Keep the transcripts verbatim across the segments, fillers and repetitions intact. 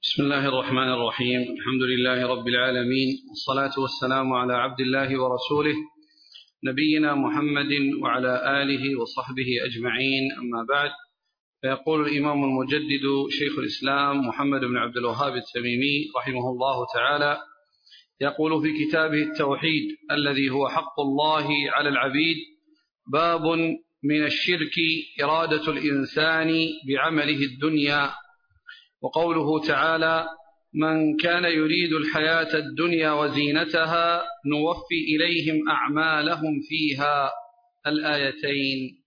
بسم الله الرحمن الرحيم. الحمد لله رب العالمين، والصلاة والسلام على عبد الله ورسوله نبينا محمد وعلى آله وصحبه أجمعين، أما بعد. فيقول الإمام المجدد شيخ الإسلام محمد بن عبد الوهاب التميمي رحمه الله تعالى، يقول في كتابه التوحيد الذي هو حق الله على العبيد: باب من الشرك إرادة الإنسان بعمله الدنيا. وقوله تعالى: من كان يريد الحياة الدنيا وزينتها نوفي إليهم أعمالهم فيها، الآيتين.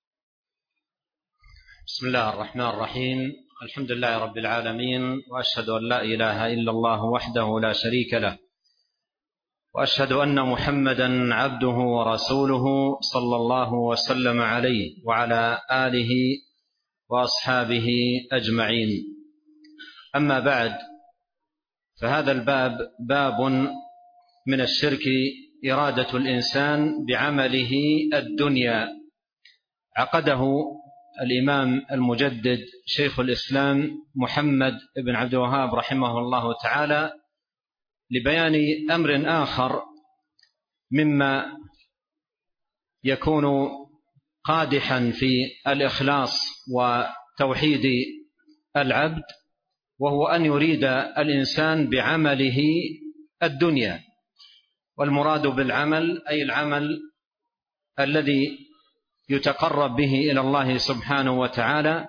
بسم الله الرحمن الرحيم. الحمد لله رب العالمين، وأشهد أن لا إله إلا الله وحده لا شريك له، وأشهد أن محمدا عبده ورسوله صلى الله وسلم عليه وعلى آله وأصحابه أجمعين. أما بعد، فهذا الباب باب من الشرك إرادة الإنسان بعمله الدنيا. عقده الإمام المجدد شيخ الإسلام محمد بن عبد الوهاب رحمه الله تعالى لبيان أمر آخر مما يكون قادحا في الإخلاص وتوحيد العبد، وهو أن يريد الإنسان بعمله الدنيا. والمراد بالعمل أي العمل الذي يتقرب به إلى الله سبحانه وتعالى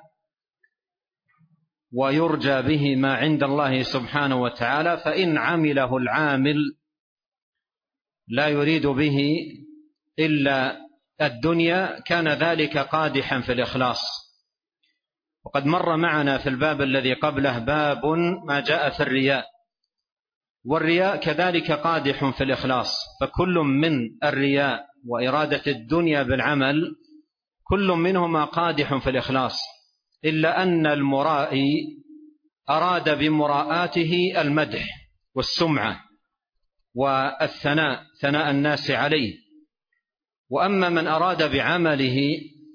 ويرجى به ما عند الله سبحانه وتعالى. فإن عمله العامل لا يريد به إلا الدنيا كان ذلك قادحا في الإخلاص. وقد مر معنا في الباب الذي قبله باب ما جاء في الرياء، والرياء كذلك قادح في الإخلاص. فكل من الرياء وإرادة الدنيا بالعمل كل منهما قادح في الإخلاص، إلا أن المرائي أراد بمراءاته المدح والسمعة والثناء، ثناء الناس عليه. وأما من أراد بعمله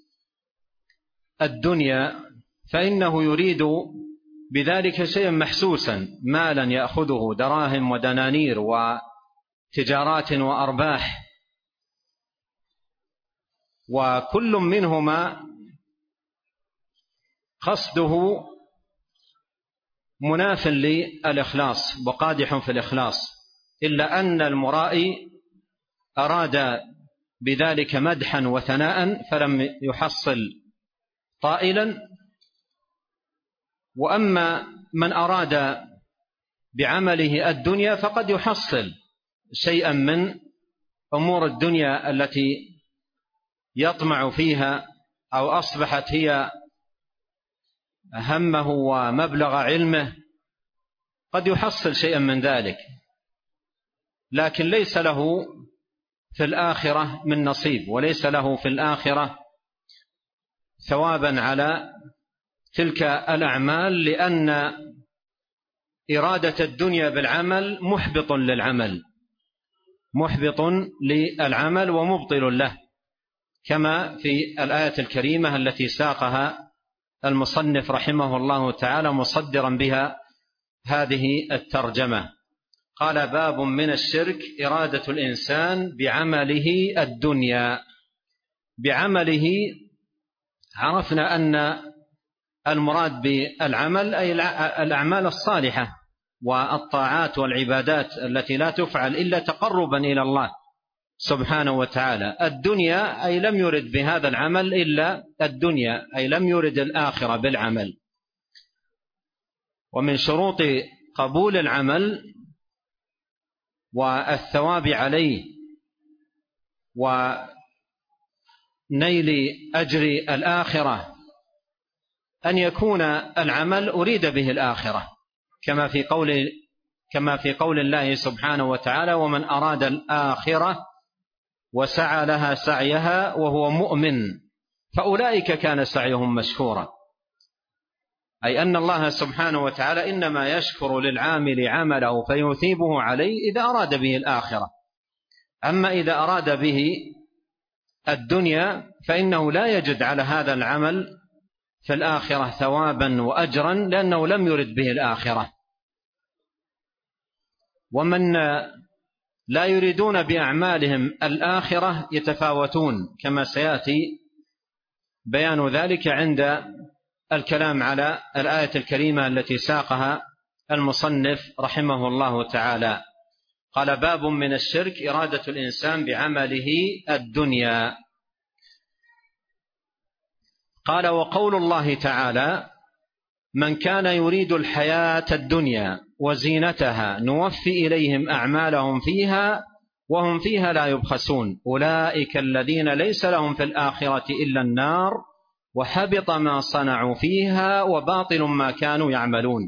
الدنيا فإنه يريد بذلك شيئا محسوسا، مالا يأخذه، دراهم ودنانير وتجارات وأرباح، وكل منهما قصده مناف للإخلاص وقادح في الإخلاص. إلا أن المرائي أراد بذلك مدحا وثناء فلم يحصل طائلا. وأما من أراد بعمله الدنيا فقد يحصل شيئا من أمور الدنيا التي يطمع فيها، أو أصبحت هي همه ومبلغ علمه، قد يحصل شيئا من ذلك، لكن ليس له في الآخرة من نصيب، وليس له في الآخرة ثوابا على تلك الأعمال، لأن إرادة الدنيا بالعمل محبط للعمل، محبط للعمل ومبطل له، كما في الآية الكريمة التي ساقها المصنف رحمه الله تعالى مصدرا بها هذه الترجمة. قال: باب من الشرك إرادة الإنسان بعمله الدنيا. بعمله عرفنا أن المراد بالعمل أي الأعمال الصالحة والطاعات والعبادات التي لا تفعل إلا تقربا إلى الله سبحانه وتعالى. الدنيا أي لم يرد بهذا العمل إلا الدنيا، أي لم يرد الآخرة بالعمل. ومن شروط قبول العمل والثواب عليه ونيل أجر الآخرة أن يكون العمل أريد به الآخرة، كما في قول كما في قول الله سبحانه وتعالى: ومن أراد الآخرة وسعى لها سعيها وهو مؤمن فأولئك كان سعيهم مشكورا. أي أن الله سبحانه وتعالى إنما يشكر للعامل عمله فيثيبه عليه إذا أراد به الآخرة. أما إذا أراد به الدنيا فإنه لا يجد على هذا العمل في الآخرة ثوابا وأجرا، لأنه لم يرد به الآخرة. ومن لا يريدون بأعمالهم الآخرة يتفاوتون، كما سيأتي بيان ذلك عند الكلام على الآية الكريمة التي ساقها المصنف رحمه الله تعالى. قال: باب من الشرك إرادة الإنسان بعمله الدنيا. قال: وقول الله تعالى: من كان يريد الحياة الدنيا وزينتها نوفي إليهم أعمالهم فيها وهم فيها لا يبخسون أولئك الذين ليس لهم في الآخرة إلا النار وحبط ما صنعوا فيها وباطل ما كانوا يعملون.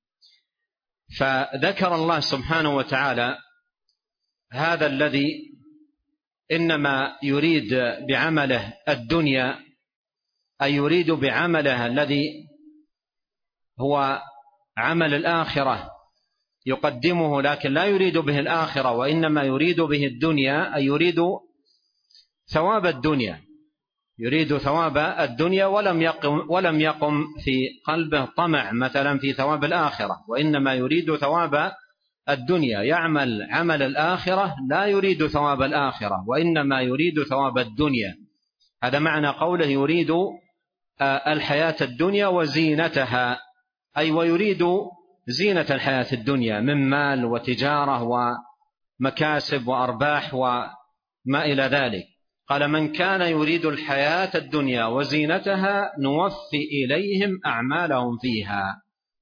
فذكر الله سبحانه وتعالى هذا الذي إنما يريد بعمله الدنيا، أي يريد بعمله الذي هو عمل الآخرة يقدمه، لكن لا يريد به الآخرة وإنما يريد به الدنيا، أي يريد ثواب الدنيا، يريد ثواب الدنيا ولم يقم, ولم يقم في قلبه طمع مثلا في ثواب الآخرة، وإنما يريد ثواب الدنيا، يعمل عمل الآخرة لا يريد ثواب الآخرة وإنما يريد ثواب الدنيا. هذا معنى قوله يريد الحياة الدنيا وزينتها، أي ويريد زينة الحياة الدنيا من مال وتجارة ومكاسب وأرباح وما إلى ذلك. قال: من كان يريد الحياة الدنيا وزينتها نوفي إليهم أعمالهم فيها.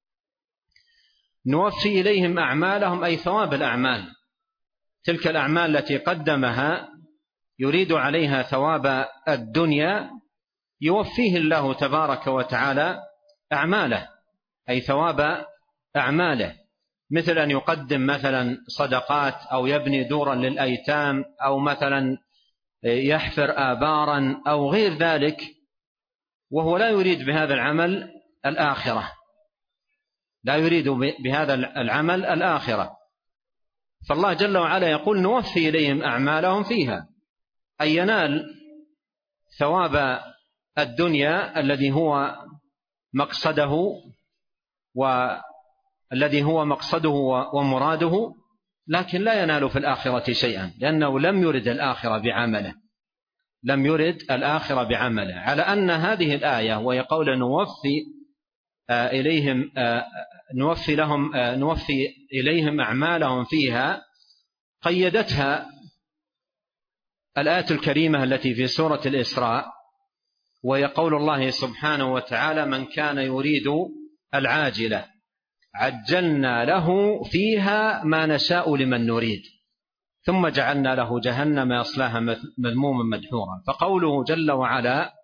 نوفي إليهم أعمالهم أي ثواب الأعمال، تلك الأعمال التي قدمها يريد عليها ثواب الدنيا يوفيه الله تبارك وتعالى أعماله، أي ثواب أعماله، مثل أن يقدم مثلا صدقات أو يبني دورا للأيتام أو مثلا يحفر آبارا أو غير ذلك، وهو لا يريد بهذا العمل الآخرة، لا يريد بهذا العمل الآخرة. فالله جل وعلا يقول: نوفي إليهم أعمالهم فيها، أي ينال ثواب الدنيا الذي هو مقصده والذي هو مقصده ومراده، لكن لا ينال في الآخرة شيئا، لأنه لم يرد الآخرة بعمله، لم يرد الآخرة بعمله. على أن هذه الآية وهي قول نوفي إليهم نوفي لهم نوفي إليهم أعمالهم فيها، قيدتها الآية الكريمة التي في سورة الإسراء، وهي قول الله سبحانه وتعالى: من كان يريد العاجلة عجلنا له فيها ما نشاء لمن نريد ثم جعلنا له جهنم يصلاها مذموما مدحورا. فقوله جل وعلا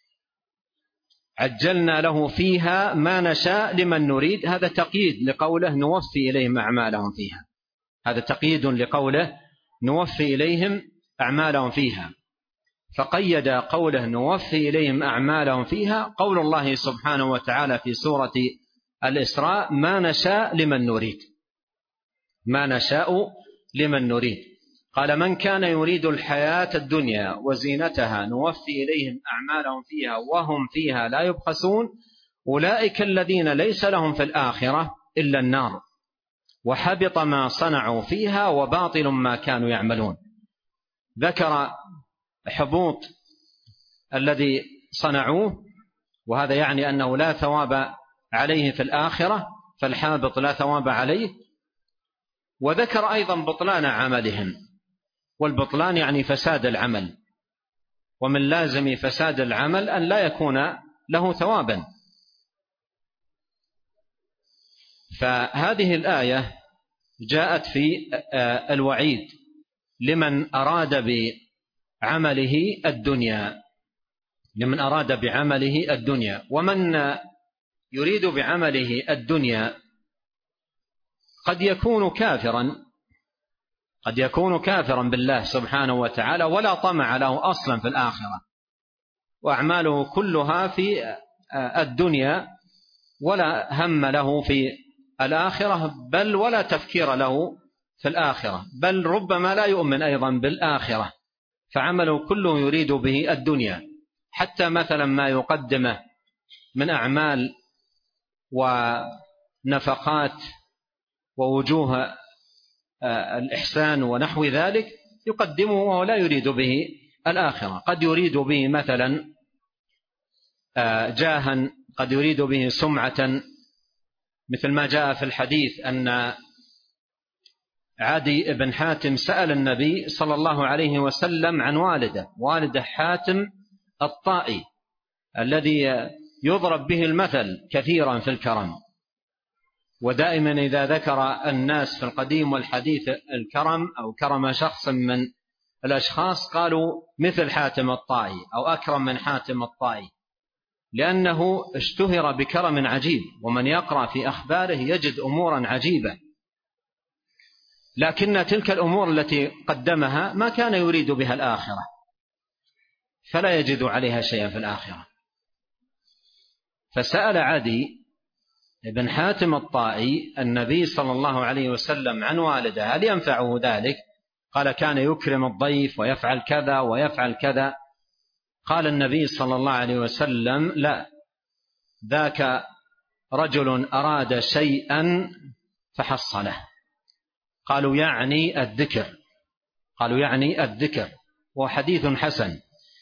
عجلنا له فيها ما نشاء لمن نريد، هذا تقييد لقوله نوفي إليهم أعمالهم فيها، هذا تقييد لقوله نوفي إليهم أعمالهم فيها. فقيد قوله نوفي إليهم أعمالهم فيها قول الله سبحانه وتعالى في سورة الإسراء: ما نشاء لمن نريد، ما نشاء لمن نريد. قال: من كان يريد الحياة الدنيا وزينتها نوفي إليهم أعمالهم فيها وهم فيها لا يبخسون أولئك الذين ليس لهم في الآخرة إلا النار وحبط ما صنعوا فيها وباطل ما كانوا يعملون. ذكر حبوط الذي صنعوه، وهذا يعني أنه لا ثواب عليه في الآخرة، فالحابط لا ثواب عليه. وذكر أيضا بطلان عملهم، والبطلان يعني فساد العمل، ومن لازم فساد العمل أن لا يكون له ثوابا. فهذه الآية جاءت في الوعيد لمن أراد بعمله الدنيا، لمن أراد بعمله الدنيا. ومن يريد بعمله الدنيا قد يكون كافرا، قد يكون كافرا بالله سبحانه وتعالى ولا طمع له أصلا في الآخرة، وأعماله كلها في الدنيا ولا هم له في الآخرة، بل ولا تفكير له في الآخرة، بل ربما لا يؤمن أيضا بالآخرة، فعمله كله يريد به الدنيا. حتى مثلا ما يقدمه من أعمال ونفقات ووجوه الإحسان ونحو ذلك يقدمه وهو لا يريد به الآخرة. قد يريد به مثلا جاها، قد يريد به سمعة، مثل ما جاء في الحديث أن عدي بن حاتم سأل النبي صلى الله عليه وسلم عن والده، والده حاتم الطائي الذي يضرب به المثل كثيرا في الكرم، ودائما إذا ذكر الناس في القديم والحديث الكرم أو كرم شخص من الأشخاص قالوا مثل حاتم الطائي أو أكرم من حاتم الطائي، لأنه اشتهر بكرم عجيب، ومن يقرأ في أخباره يجد أمورا عجيبة، لكن تلك الأمور التي قدمها ما كان يريد بها الآخرة، فلا يجد عليها شيئا في الآخرة. فسأل عدي بن حاتم الطائي النبي صلى الله عليه وسلم عن والده هل ينفعه ذلك؟ قال كان يكرم الضيف ويفعل كذا ويفعل كذا. قال النبي صلى الله عليه وسلم لا، ذاك رجل أراد شيئا فحصله. قالوا يعني الذكر، قالوا يعني الذكر، وحديث حسن.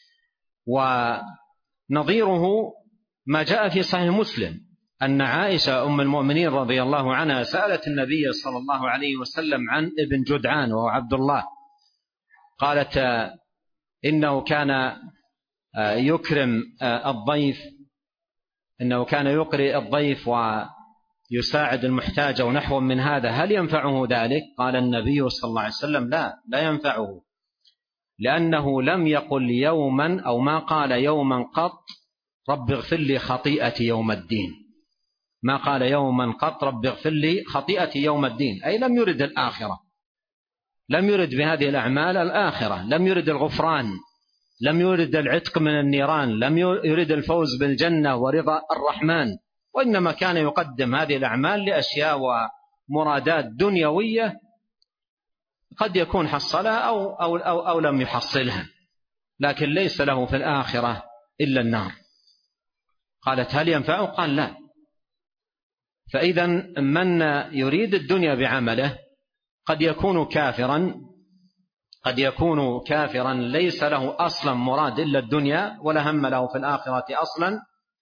ونظيره ما جاء في صحيح مسلم أن عائشة أم المؤمنين رضي الله عنها سألت النبي صلى الله عليه وسلم عن ابن جدعان وهو عبد الله، قالت إنه كان يكرم الضيف، إنه كان يقرئ الضيف ويساعد المحتاج ونحو من هذا، هل ينفعه ذلك؟ قال النبي صلى الله عليه وسلم لا، لا ينفعه، لأنه لم يقل يوما أو ما قال يوما قط رب اغفر لي خطيئتي يوم الدين، ما قال يوما قط رب اغفر لي خطيئتي يوم الدين، أي لم يرد الآخرة، لم يرد بهذه الأعمال الآخرة، لم يرد الغفران، لم يرد العتق من النيران، لم يرد الفوز بالجنة ورضا الرحمن، وإنما كان يقدم هذه الأعمال لأشياء ومرادات دنيوية قد يكون حصلها أو, أو, أو, أو لم يحصلها، لكن ليس له في الآخرة إلا النار. قالت هل ينفعه؟ قال لا. فإذا من يريد الدنيا بعمله قد يكون كافرا، قد يكون كافرا ليس له أصلا مراد إلا الدنيا ولا هم له في الآخرة أصلا،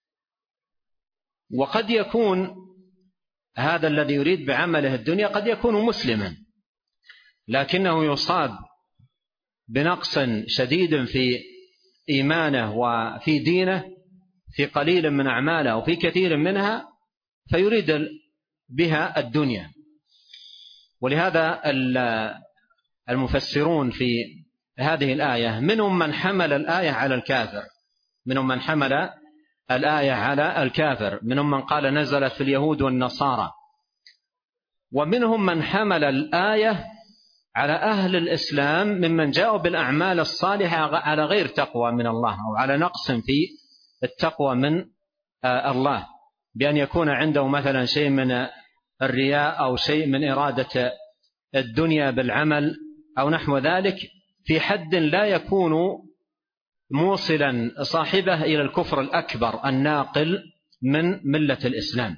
وقد يكون هذا الذي يريد بعمله الدنيا قد يكون مسلما لكنه يصاب بنقص شديد في إيمانه وفي دينه، في قليل من أعماله وفي كثير منها، فيريد بها الدنيا. ولهذا المفسرون في هذه الآية منهم من حمل الآية على الكافر، منهم من حمل الآية على الكافر، منهم من قال نزلت في اليهود والنصارى، ومنهم من حمل الآية على أهل الإسلام ممن جاءوا بالأعمال الصالحة على غير تقوى من الله أو على نقص في التقوى من الله، بأن يكون عنده مثلا شيء من الرياء أو شيء من إرادة الدنيا بالعمل أو نحو ذلك، في حد لا يكون موصلا صاحبه إلى الكفر الأكبر الناقل من ملة الإسلام.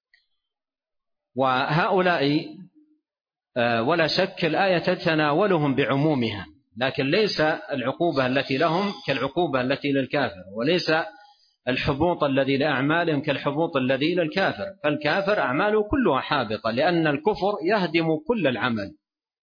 وهؤلاء ولا شك الآية تتناولهم بعمومها، لكن ليس العقوبة التي لهم كالعقوبة التي للكافر، وليس الحبوط الذي لأعمالهم كالحبوط الذي للكافر، فالكافر أعماله كلها حابطة، لأن الكفر يهدم كل العمل.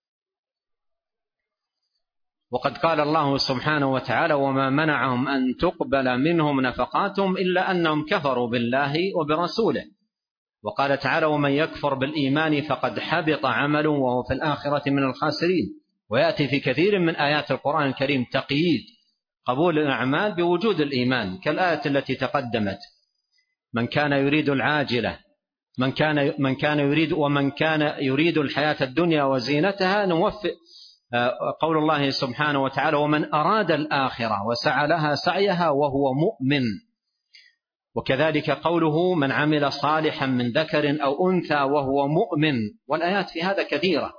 وقد قال الله سبحانه وتعالى وما منعهم أن تقبل منهم نفقاتهم إلا أنهم كفروا بالله وبرسوله. وقال تعالى ومن يكفر بالإيمان فقد حبط عمله وهو في الآخرة من الخاسرين. ويأتي في كثير من آيات القرآن الكريم تقييد قبول الأعمال بوجود الإيمان، كالآية التي تقدمت من كان يريد العاجلة من كان من كان يريد ومن كان يريد الحياة الدنيا وزينتها نوفق. قول الله سبحانه وتعالى ومن أراد الآخرة وسعى لها سعيها وهو مؤمن. وكذلك قوله من عمل صالحا من ذكر أو أنثى وهو مؤمن، والآيات في هذا كثيرة.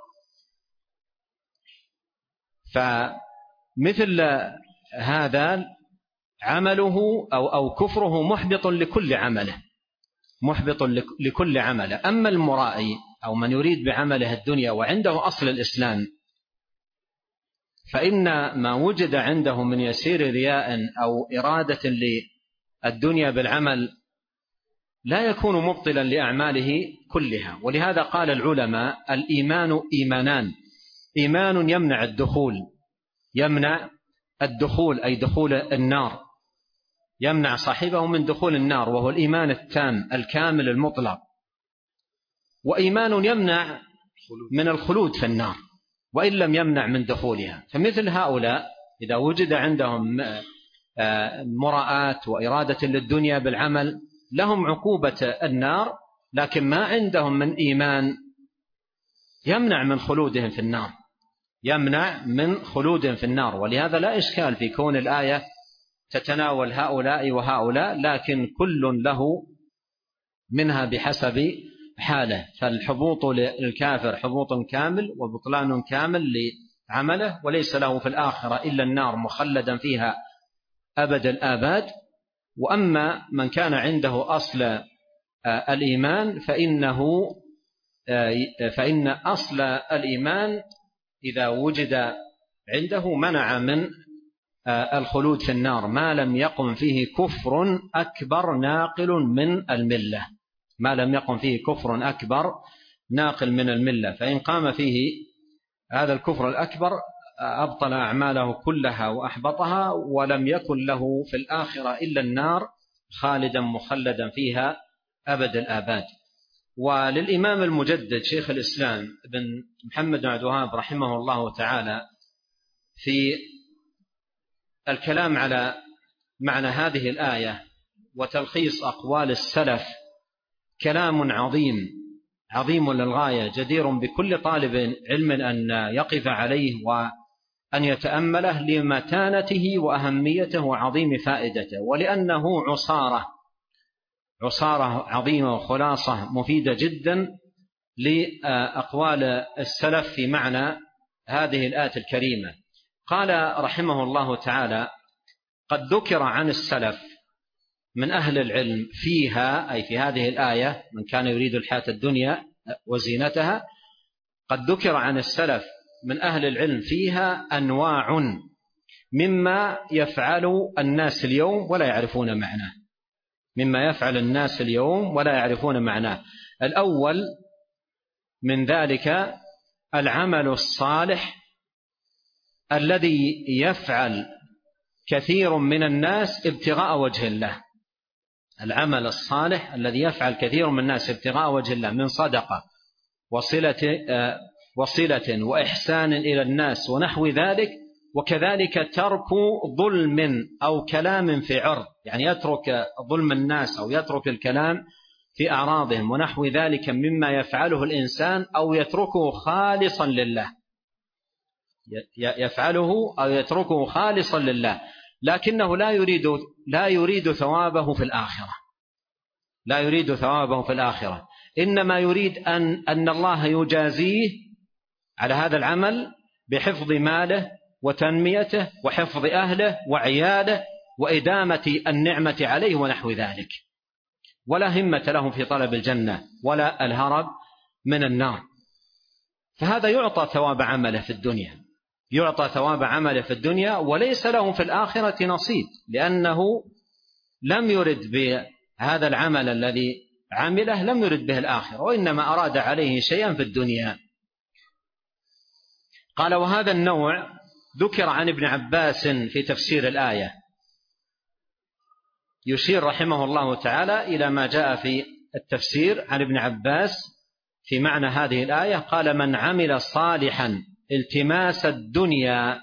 فمثل هذا عمله أو أو كفره محبط لكل عمله، محبط لكل عمله. أما المرائي أو من يريد بعمله الدنيا وعنده أصل الإسلام، فإن ما وجد عنده من يسير رياء أو إرادة للدنيا بالعمل لا يكون مبطلا لأعماله كلها. ولهذا قال العلماء: الإيمان إيمانان، إيمان يمنع الدخول، يمنع الدخول أي دخول النار، يمنع صاحبه من دخول النار، وهو الإيمان التام الكامل المطلق. وإيمان يمنع من الخلود في النار وإن لم يمنع من دخولها. فمثل هؤلاء إذا وجد عندهم مراءات وإرادة للدنيا بالعمل لهم عقوبة النار، لكن ما عندهم من إيمان يمنع من خلودهم في النار، يمنع من خلودهم في النار. ولهذا لا إشكال في كون الآية تتناول هؤلاء وهؤلاء، لكن كل له منها بحسب حاله. فالحبوط للكافر حبوط كامل وبطلان كامل لعمله، وليس له في الآخرة إلا النار مخلدا فيها أبد الآباد. وأما من كان عنده أصل الإيمان فإنه فإن أصل الإيمان إذا وجد عنده منع من الخلود في النار ما لم يقم فيه كفر أكبر ناقل من الملة، ما لم يقم فيه كفر أكبر ناقل من الملة. فإن قام فيه هذا الكفر الأكبر أبطل أعماله كلها وأحبطها، ولم يكن له في الآخرة إلا النار خالدا مخلدا فيها أبد الآباد. وللإمام المجدد شيخ الإسلام بن محمد بن عبد الوهاب رحمه الله تعالى في الكلام على معنى هذه الآية وتلخيص أقوال السلف كلام عظيم عظيم للغاية، جدير بكل طالب علم أن يقف عليه وأن يتأمله لمتانته وأهميته وعظيم فائدته، ولأنه عصارة عصارة عظيمة وخلاصة مفيدة جدا لأقوال السلف في معنى هذه الآية الكريمة. قال رحمه الله تعالى: قد ذكر عن السلف من أهل العلم فيها، أي في هذه الآية، من كان يريد الحياة الدنيا وزينتها، قد ذكر عن السلف من أهل العلم فيها أنواع مما يفعل الناس اليوم ولا يعرفون معناه، مما يفعل الناس اليوم ولا يعرفون معناه. الأول من ذلك العمل الصالح الذي يفعل كثير من الناس ابتغاء وجه الله، العمل الصالح الذي يفعل كثير من الناس ابتغاء وجه الله من صدقة وصلة, وصلة وإحسان إلى الناس ونحو ذلك، وكذلك ترك ظلم أو كلام في عرض، يعني يترك ظلم الناس أو يترك الكلام في أعراضهم ونحو ذلك مما يفعله الإنسان أو يتركه خالصا لله، يفعله أو يتركه خالصا لله، لكنه لا يريد لا يريد ثوابه في الآخرة، لا يريد ثوابه في الآخرة، إنما يريد أن أن الله يجازيه على هذا العمل بحفظ ماله وتنميته وحفظ أهله وعياله وإدامة النعمة عليه ونحو ذلك، ولا همة له في طلب الجنة ولا الهرب من النار. فهذا يعطى ثواب عمله في الدنيا، يعطى ثواب عمله في الدنيا وليس له في الآخرة نصيب، لأنه لم يرد بهذا العمل الذي عمله لم يرد به الآخرة، وإنما أراد عليه شيئا في الدنيا. قال: وهذا النوع ذكر عن ابن عباس في تفسير الآية، يشير رحمه الله تعالى إلى ما جاء في التفسير عن ابن عباس في معنى هذه الآية. قال: من عمل صالحا التماس الدنيا،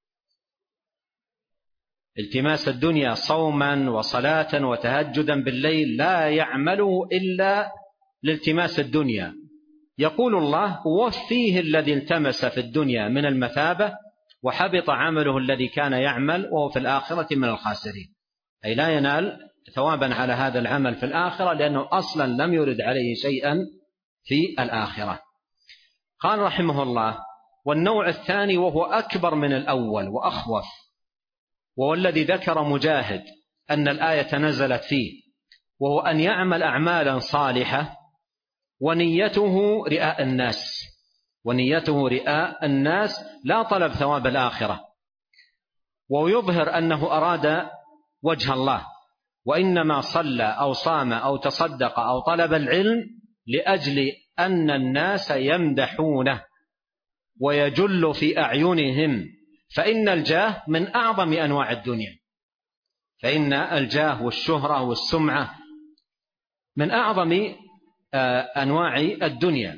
التماس الدنيا صوما وصلاة وتهجدا بالليل، لا يعمله إلا لالتماس الدنيا، يقول الله: وفيه الذي التمس في الدنيا من المثابة وحبط عمله الذي كان يعمل وهو في الآخرة من الخاسرين. أي لا ينال ثوابا على هذا العمل في الآخرة، لأنه أصلا لم يرد عليه شيئا في الآخرة. قال رحمه الله: والنوع الثاني وهو أكبر من الأول وأخوف، وهو الذي ذكر مجاهد أن الآية نزلت فيه، وهو أن يعمل أعمالا صالحة ونيته رئاء الناس، ونيته رئاء الناس لا طلب ثواب الآخرة، ويظهر أنه أراد وجه الله، وإنما صلى أو صام أو تصدق أو طلب العلم لأجل أن الناس يمدحونه ويجل في أعينهم، فإن الجاه من أعظم أنواع الدنيا، فإن الجاه والشهرة والسمعة من أعظم أنواع الدنيا.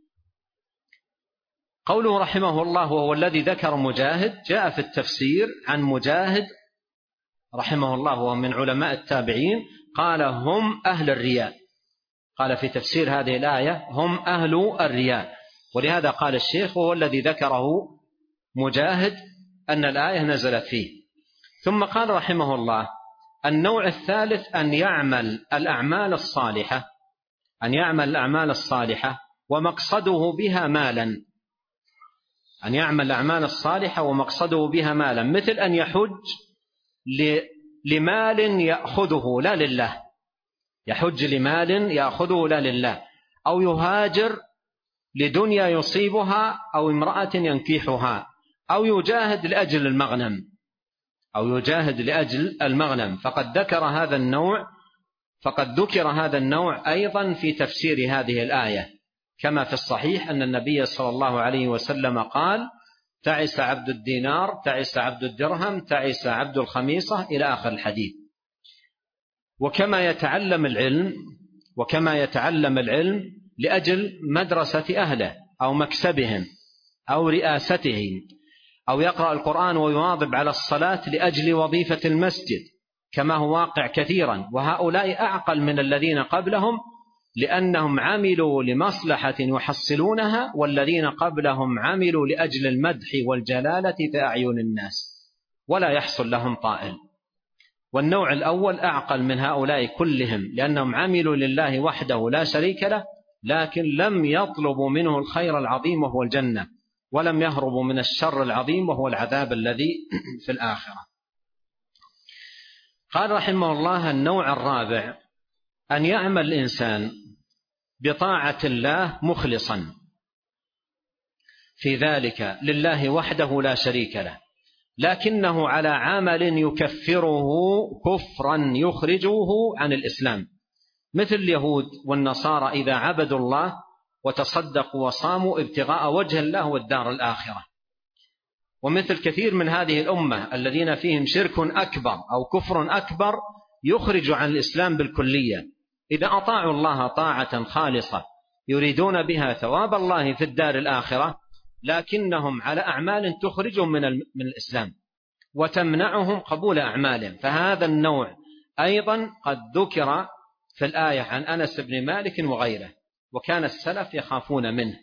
قوله رحمه الله وهو الذي ذكر مجاهد، جاء في التفسير عن مجاهد رحمه الله وهو من علماء التابعين، قال هم أهل الرياء، قال في تفسير هذه الآية هم أهل الرياء، ولهذا قال الشيخ وهو الذي ذكره مجاهد أن الآية نزلت فيه. ثم قال رحمه الله النوع الثالث أن يعمل الأعمال الصالحة، أن يعمل الأعمال الصالحة ومقصده بها مالا، أن يعمل الأعمال الصالحة ومقصده بها مالا، مثل أن يحج لمال يأخذه لا لله، يحج لمال يأخذه لا لله، أو يهاجر لدنيا يصيبها أو امرأة ينكحها، أو يجاهد لأجل المغنم، أو يجاهد لأجل المغنم. فقد ذكر هذا النوع فقد ذكر هذا النوع أيضا في تفسير هذه الآية، كما في الصحيح أن النبي صلى الله عليه وسلم قال تعس عبد الدينار، تعس عبد الدرهم، تعس عبد الخميصة، إلى آخر الحديث. وكما يتعلم العلم وكما يتعلم العلم لأجل مدرسة أهله أو مكسبهم أو رئاستهم، أو يقرأ القرآن ويواظب على الصلاة لأجل وظيفة المسجد كما هو واقع كثيرا، وهؤلاء أعقل من الذين قبلهم لأنهم عملوا لمصلحة يحصلونها، والذين قبلهم عملوا لأجل المدح والجلالة في أعين الناس ولا يحصل لهم طائل. والنوع الأول أعقل من هؤلاء كلهم، لأنهم عملوا لله وحده لا شريك له، لكن لم يطلبوا منه الخير العظيم وهو الجنة، ولم يهربوا من الشر العظيم وهو العذاب الذي في الآخرة. قال رحمه الله النوع الرابع أن يعمل الإنسان بطاعة الله مخلصا في ذلك لله وحده لا شريك له، لكنه على عمل يكفره كفرا يخرجه عن الإسلام، مثل اليهود والنصارى إذا عبدوا الله وتصدقوا وصاموا ابتغاء وجه الله والدار الآخرة، ومثل كثير من هذه الأمة الذين فيهم شرك أكبر أو كفر أكبر يخرج عن الإسلام بالكلية. إذا أطاعوا الله طاعة خالصة يريدون بها ثواب الله في الدار الآخرة، لكنهم على أعمال تخرجهم من من الإسلام وتمنعهم قبول أعمالهم، فهذا النوع أيضا قد ذكر في الآية عن أنس بن مالك وغيره، وكان السلف يخافون منه.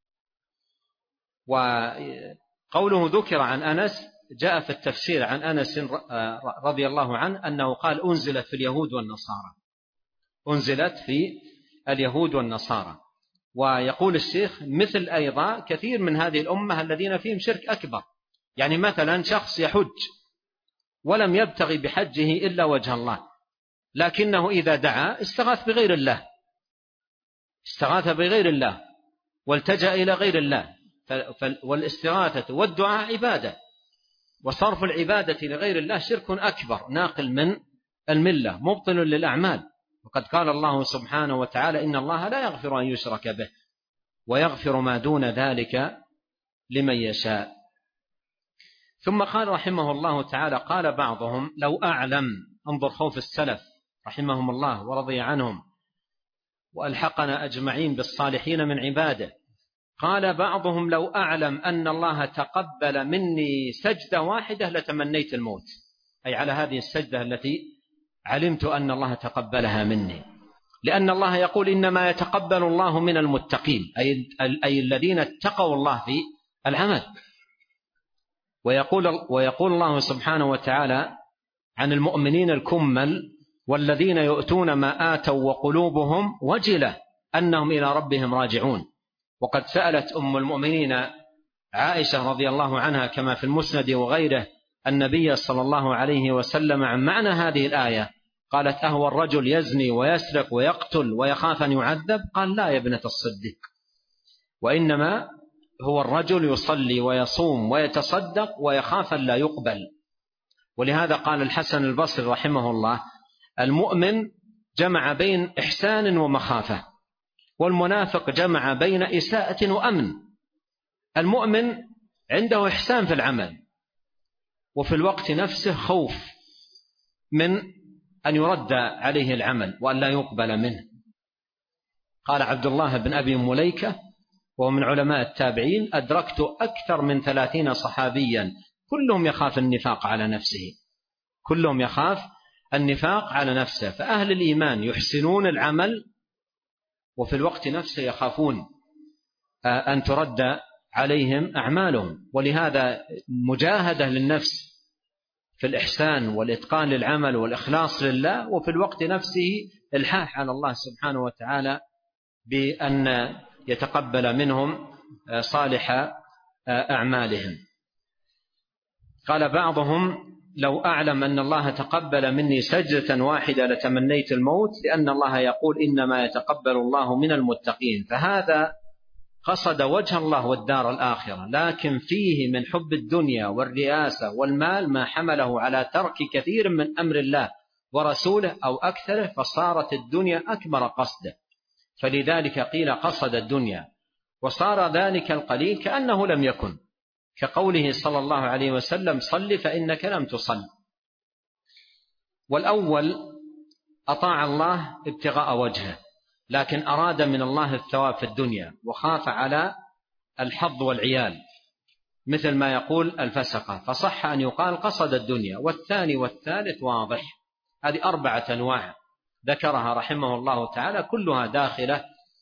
وقوله ذكر عن أنس جاء في التفسير عن أنس رضي الله عنه أنه قال أنزلت في اليهود والنصارى، أنزلت في اليهود والنصارى. ويقول الشيخ مثل أيضا كثير من هذه الأمة الذين فيهم شرك أكبر، يعني مثلا شخص يحج ولم يبتغي بحجه إلا وجه الله، لكنه إذا دعا استغاث بغير الله، استغاث بغير الله والتجأ إلى غير الله، والاستغاثة والدعاء عبادة، وصرف العبادة لغير الله شرك أكبر ناقل من الملة مبطل للأعمال. وقد قال الله سبحانه وتعالى إن الله لا يغفر أن يشرك به ويغفر ما دون ذلك لمن يشاء. ثم قال رحمه الله تعالى قال بعضهم لو أعلم، انظر خوف السلف رحمهم الله ورضي عنهم وألحقنا أجمعين بالصالحين من عباده، قال بعضهم لو أعلم أن الله تقبل مني سجدة واحدة لتمنيت الموت، أي على هذه السجدة التي علمت أن الله تقبلها مني، لأن الله يقول إنما يتقبل الله من المتقين، أي, أي الذين اتقوا الله في العمل. ويقول, ويقول الله سبحانه وتعالى عن المؤمنين الكمل والذين يؤتون ما آتوا وقلوبهم وجلة أنهم إلى ربهم راجعون. وقد سألت أم المؤمنين عائشة رضي الله عنها كما في المسند وغيره النبي صلى الله عليه وسلم عن معنى هذه الآية، قالت: أهو الرجل يزني ويسرق ويقتل ويخاف أن يعذب؟ قال: لا يا ابنة الصديق، وإنما هو الرجل يصلي ويصوم ويتصدق ويخاف أن لا يقبل. ولهذا قال الحسن البصري رحمه الله: المؤمن جمع بين إحسان ومخافة، والمنافق جمع بين إساءة وأمن. المؤمن عنده إحسان في العمل، وفي الوقت نفسه خوف من أن يرد عليه العمل وأن لا يقبل منه. قال عبد الله بن أبي مليكة وهو من علماء التابعين: أدركت أكثر من ثلاثين صحابيا كلهم يخاف النفاق على نفسه، كلهم يخاف النفاق على نفسه. فأهل الإيمان يحسنون العمل وفي الوقت نفسه يخافون أن ترد عليهم أعمالهم. ولهذا مجاهدة للنفس في الإحسان والإتقان للعمل والإخلاص لله، وفي الوقت نفسه الحاح على الله سبحانه وتعالى بأن يتقبل منهم صالح أعمالهم. قال بعضهم: لو أعلم أن الله تقبل مني سجدة واحدة لتمنيت الموت، لأن الله يقول: إنما يتقبل الله من المتقين. فهذا قصد وجه الله والدار الآخرة، لكن فيه من حب الدنيا والرئاسة والمال ما حمله على ترك كثير من أمر الله ورسوله أو أكثره، فصارت الدنيا أكبر قصده، فلذلك قيل قصد الدنيا، وصار ذلك القليل كأنه لم يكن، كقوله صلى الله عليه وسلم: صل فإنك لم تصل. والأول أطاع الله ابتغاء وجهه، لكن أراد من الله الثواب في الدنيا وخاف على الحظ والعيال، مثل ما يقول الفسقة، فصح أن يقال قصد الدنيا. والثاني والثالث واضح. هذه أربعة أنواع ذكرها رحمه الله تعالى، كلها داخلة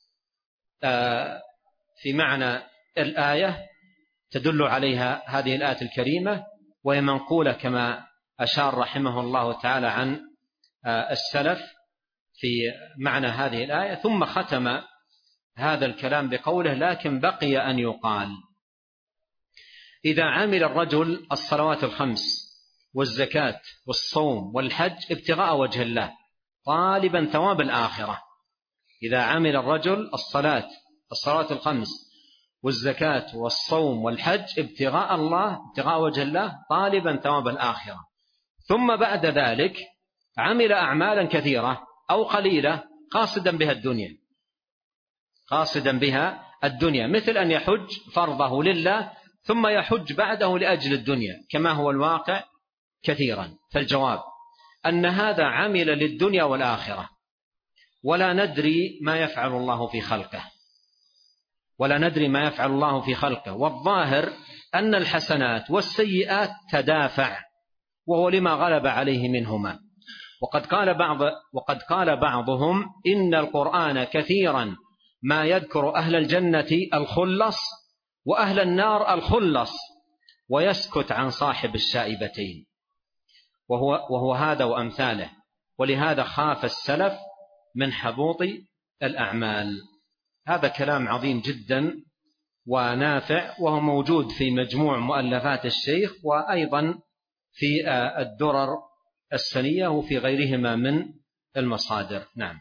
في معنى الآية تدل عليها هذه الآية الكريمة، وهي منقولة كما أشار رحمه الله تعالى عن السلف في معنى هذه الآية. ثم ختم هذا الكلام بقوله: لكن بقي أن يقال إذا عمل الرجل الصلوات الخمس والزكاة والصوم والحج ابتغاء وجه الله طالبا ثواب الآخرة، إذا عمل الرجل الصلاة الصلوات الخمس والزكاة والصوم والحج ابتغاء الله ابتغاء وجه الله طالبا ثواب الآخرة، ثم بعد ذلك عمل أعمالا كثيرة أو قليلة قاصدا بها الدنيا قاصدا بها الدنيا مثل أن يحج فرضه لله ثم يحج بعده لأجل الدنيا كما هو الواقع كثيرا. فالجواب أن هذا عمل للدنيا والآخرة، ولا ندري ما يفعل الله في خلقه ولا ندري ما يفعل الله في خلقه والظاهر أن الحسنات والسيئات تدافع، وهو لما غلب عليه منهما. وقد قال بعض وقد قال بعضهم إن القرآن كثيرا ما يذكر أهل الجنة الخلص وأهل النار الخلص، ويسكت عن صاحب الشائبتين، وهو, وهو هذا وأمثاله. ولهذا خاف السلف من حبوط الأعمال. هذا كلام عظيم جدا ونافع، وهو موجود في مجموع مؤلفات الشيخ، وأيضا في الدرر السنية وفي غيرهما من المصادر. نعم.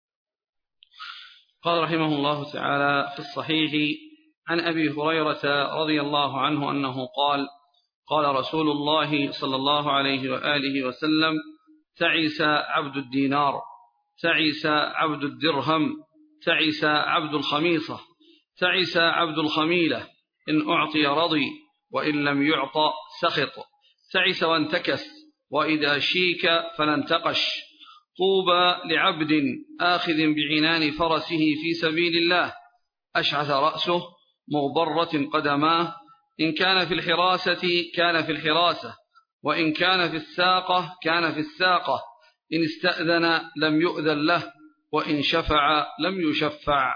قال رحمه الله تعالى في الصحيح عن أبي هريرة رضي الله عنه أنه قال: قال رسول الله صلى الله عليه وآله وسلم: تعس عبد الدينار، تعس عبد الدرهم، تعس عبد الخميصة، تعس عبد الخميلة، إن أعطي رضي وإن لم يعطى سخط، تعس وانتكس، وإذا شيك فلانتقش. طوبى لعبد آخذ بعنان فرسه في سبيل الله، أشعث رأسه مغبرة قدماه، إن كان في الحراسة كان في الحراسة، وإن كان في الساقة كان في الساقة، إن استأذن لم يؤذن له، وإن شفع لم يشفع.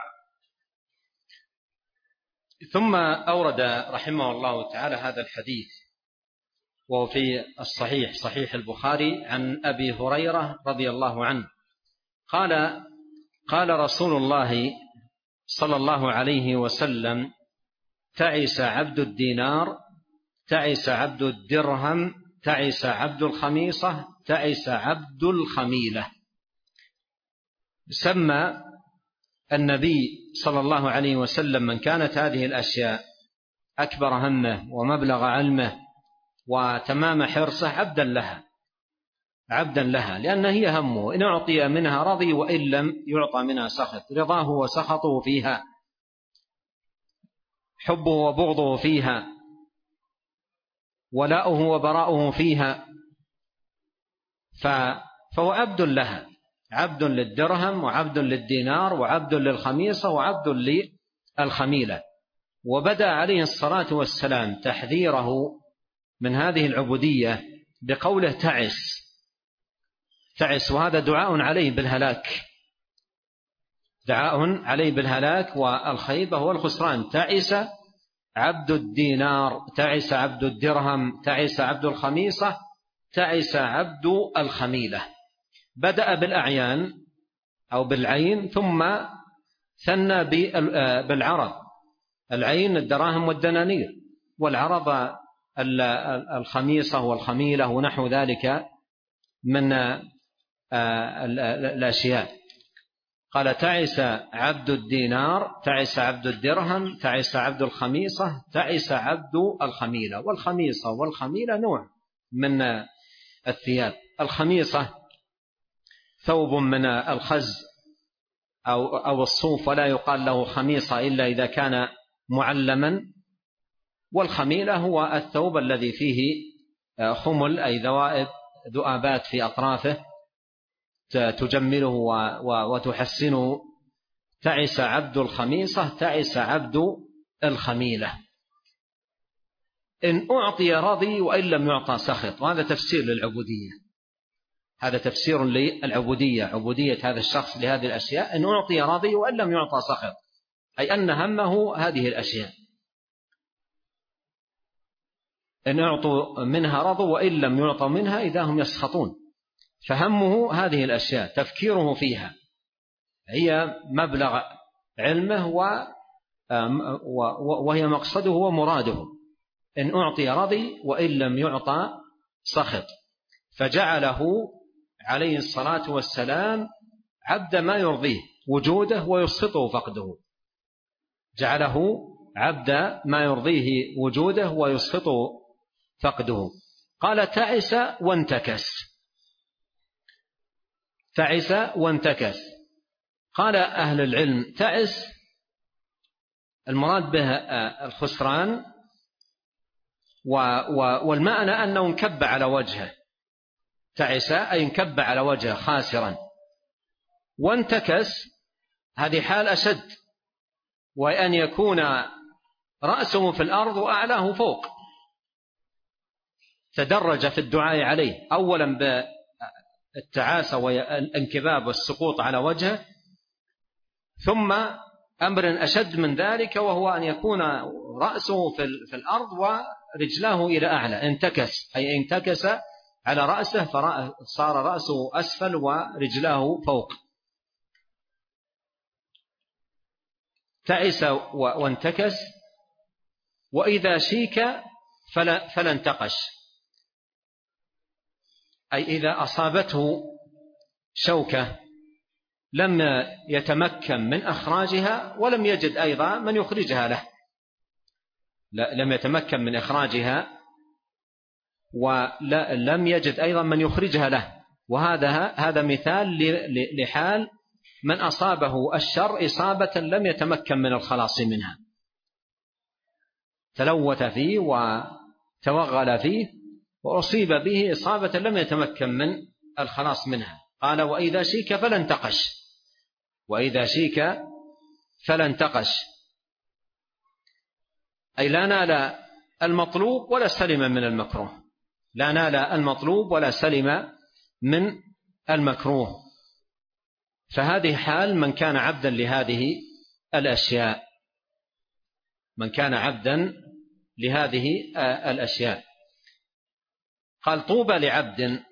ثم أورد رحمه الله تعالى هذا الحديث وهو في الصحيح صحيح البخاري عن أبي هريرة رضي الله عنه قال: قال رسول الله صلى الله عليه وسلم: تعس عبد الدينار، تعس عبد الدرهم، تعس عبد الخميصة تعس عبد الخميلة. سمى النبي صلى الله عليه وسلم من كانت هذه الأشياء أكبر همه ومبلغ علمه وتمام حرصه عبدا لها، عبدا لها، لأن هي همه، إن أعطي منها رضي وإن لم يعطى منها سخط، رضاه وسخطه فيها، حبه وبغضه فيها، ولاؤه وبراؤه فيها، فهو عبد لها، عبد للدرهم وعبد للدينار وعبد للخميصة وعبد للخميلة. وبدأ عليه الصلاة والسلام تحذيره من هذه العبودية بقوله تعس، تعس، وهذا دعاء عليه بالهلاك، دعاء عليه بالهلاك والخيبة والخسران. تعس عبد الدينار تعس عبد الدرهم تعس عبد الخميصة تعس عبد الخميلة. بدأ بالأعيان أو بالعين ثم ثنى بالعرض، العين الدراهم والدنانير، والعرض الخميصة والخميلة ونحو ذلك من الأشياء. قال تعس عبد الدينار تعس عبد الدرهم تعس عبد الخميصة تعس عبد الخميلة. والخميصة والخميلة نوع من الثياب. الخميصة ثوب من الخز أو, أو الصوف، ولا يقال له خميصة إلا إذا كان معلما. والخميلة هو الثوب الذي فيه خمل أي ذوائب ذؤابات في أطرافه تجمله وتحسنه. تعس عبد الخميصة تعس عبد الخميلة. إن أعطي رضي وإن لم يعطى سخط. وهذا تفسير للعبودية، هذا تفسير للعبودية، عبودية هذا الشخص لهذه الأشياء. إن أعطي رضي وإن لم يعطى سخط، أي أن همه هذه الأشياء. إن أعطوا منها رضوا وإن لم يعطوا منها إذا هم يسخطون. فهمه هذه الأشياء، تفكيره فيها، هي مبلغ علمه وهي مقصده ومراده. إن أعطي رضي وإن لم يعطى سخط. فجعله عليه الصلاة والسلام عبد ما يرضيه وجوده ويسخطه فقده، جعله عبد ما يرضيه وجوده ويسخطه فقده. قال تعس وانتكس، تعس وانتكس. قال أهل العلم تعس المراد به الخسران، والمعنى أنه انكب على وجهه. تعس أي انكب على وجهه خاسرا. وانتكس هذه حال أشد، وأن يكون رأسه في الأرض وأعلاه فوق. تدرج في الدعاء عليه، أولا بالتعاسة والانكباب والسقوط على وجهه، ثم أمر أشد من ذلك وهو أن يكون رأسه في الأرض ورجلاه إلى أعلى. انتكس أي انتكس على رأسه فصار رأسه أسفل ورجلاه فوق. تعس وانتكس. وإذا شيك فلا, فلا انتقش، أي إذا أصابته شوكة لم يتمكن من إخراجها ولم يجد أيضا من يخرجها له، لم يتمكن من إخراجها ولم يجد أيضا من يخرجها له. وهذا هذا مثال لحال من أصابه الشر إصابة لم يتمكن من الخلاص منها، تلوث فيه وتوغل فيه وأصيب به إصابة لم يتمكن من الخلاص منها. قال وإذا شيك فلا انتقش، وإذا شيك فلا انتقش، أي لا نال المطلوب ولا سلم من المكروه، لا نال المطلوب ولا سلم من المكروه. فهذه حال من كان عبدا لهذه الأشياء، من كان عبدا لهذه الأشياء. قال طوبى لعبد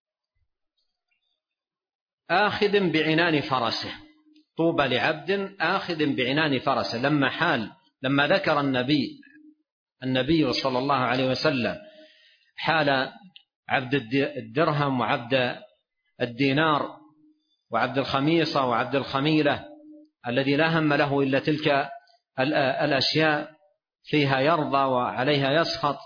آخذ بعنان فرسه، طوبى لعبد آخذ بعنان فرسه. لما حال لما ذكر النبي النبي صلى الله عليه وسلم حال عبد الدرهم وعبد الدينار وعبد الخميصة وعبد الخميلة الذي لا هم له إلا تلك الأشياء فيها يرضى وعليها يسخط.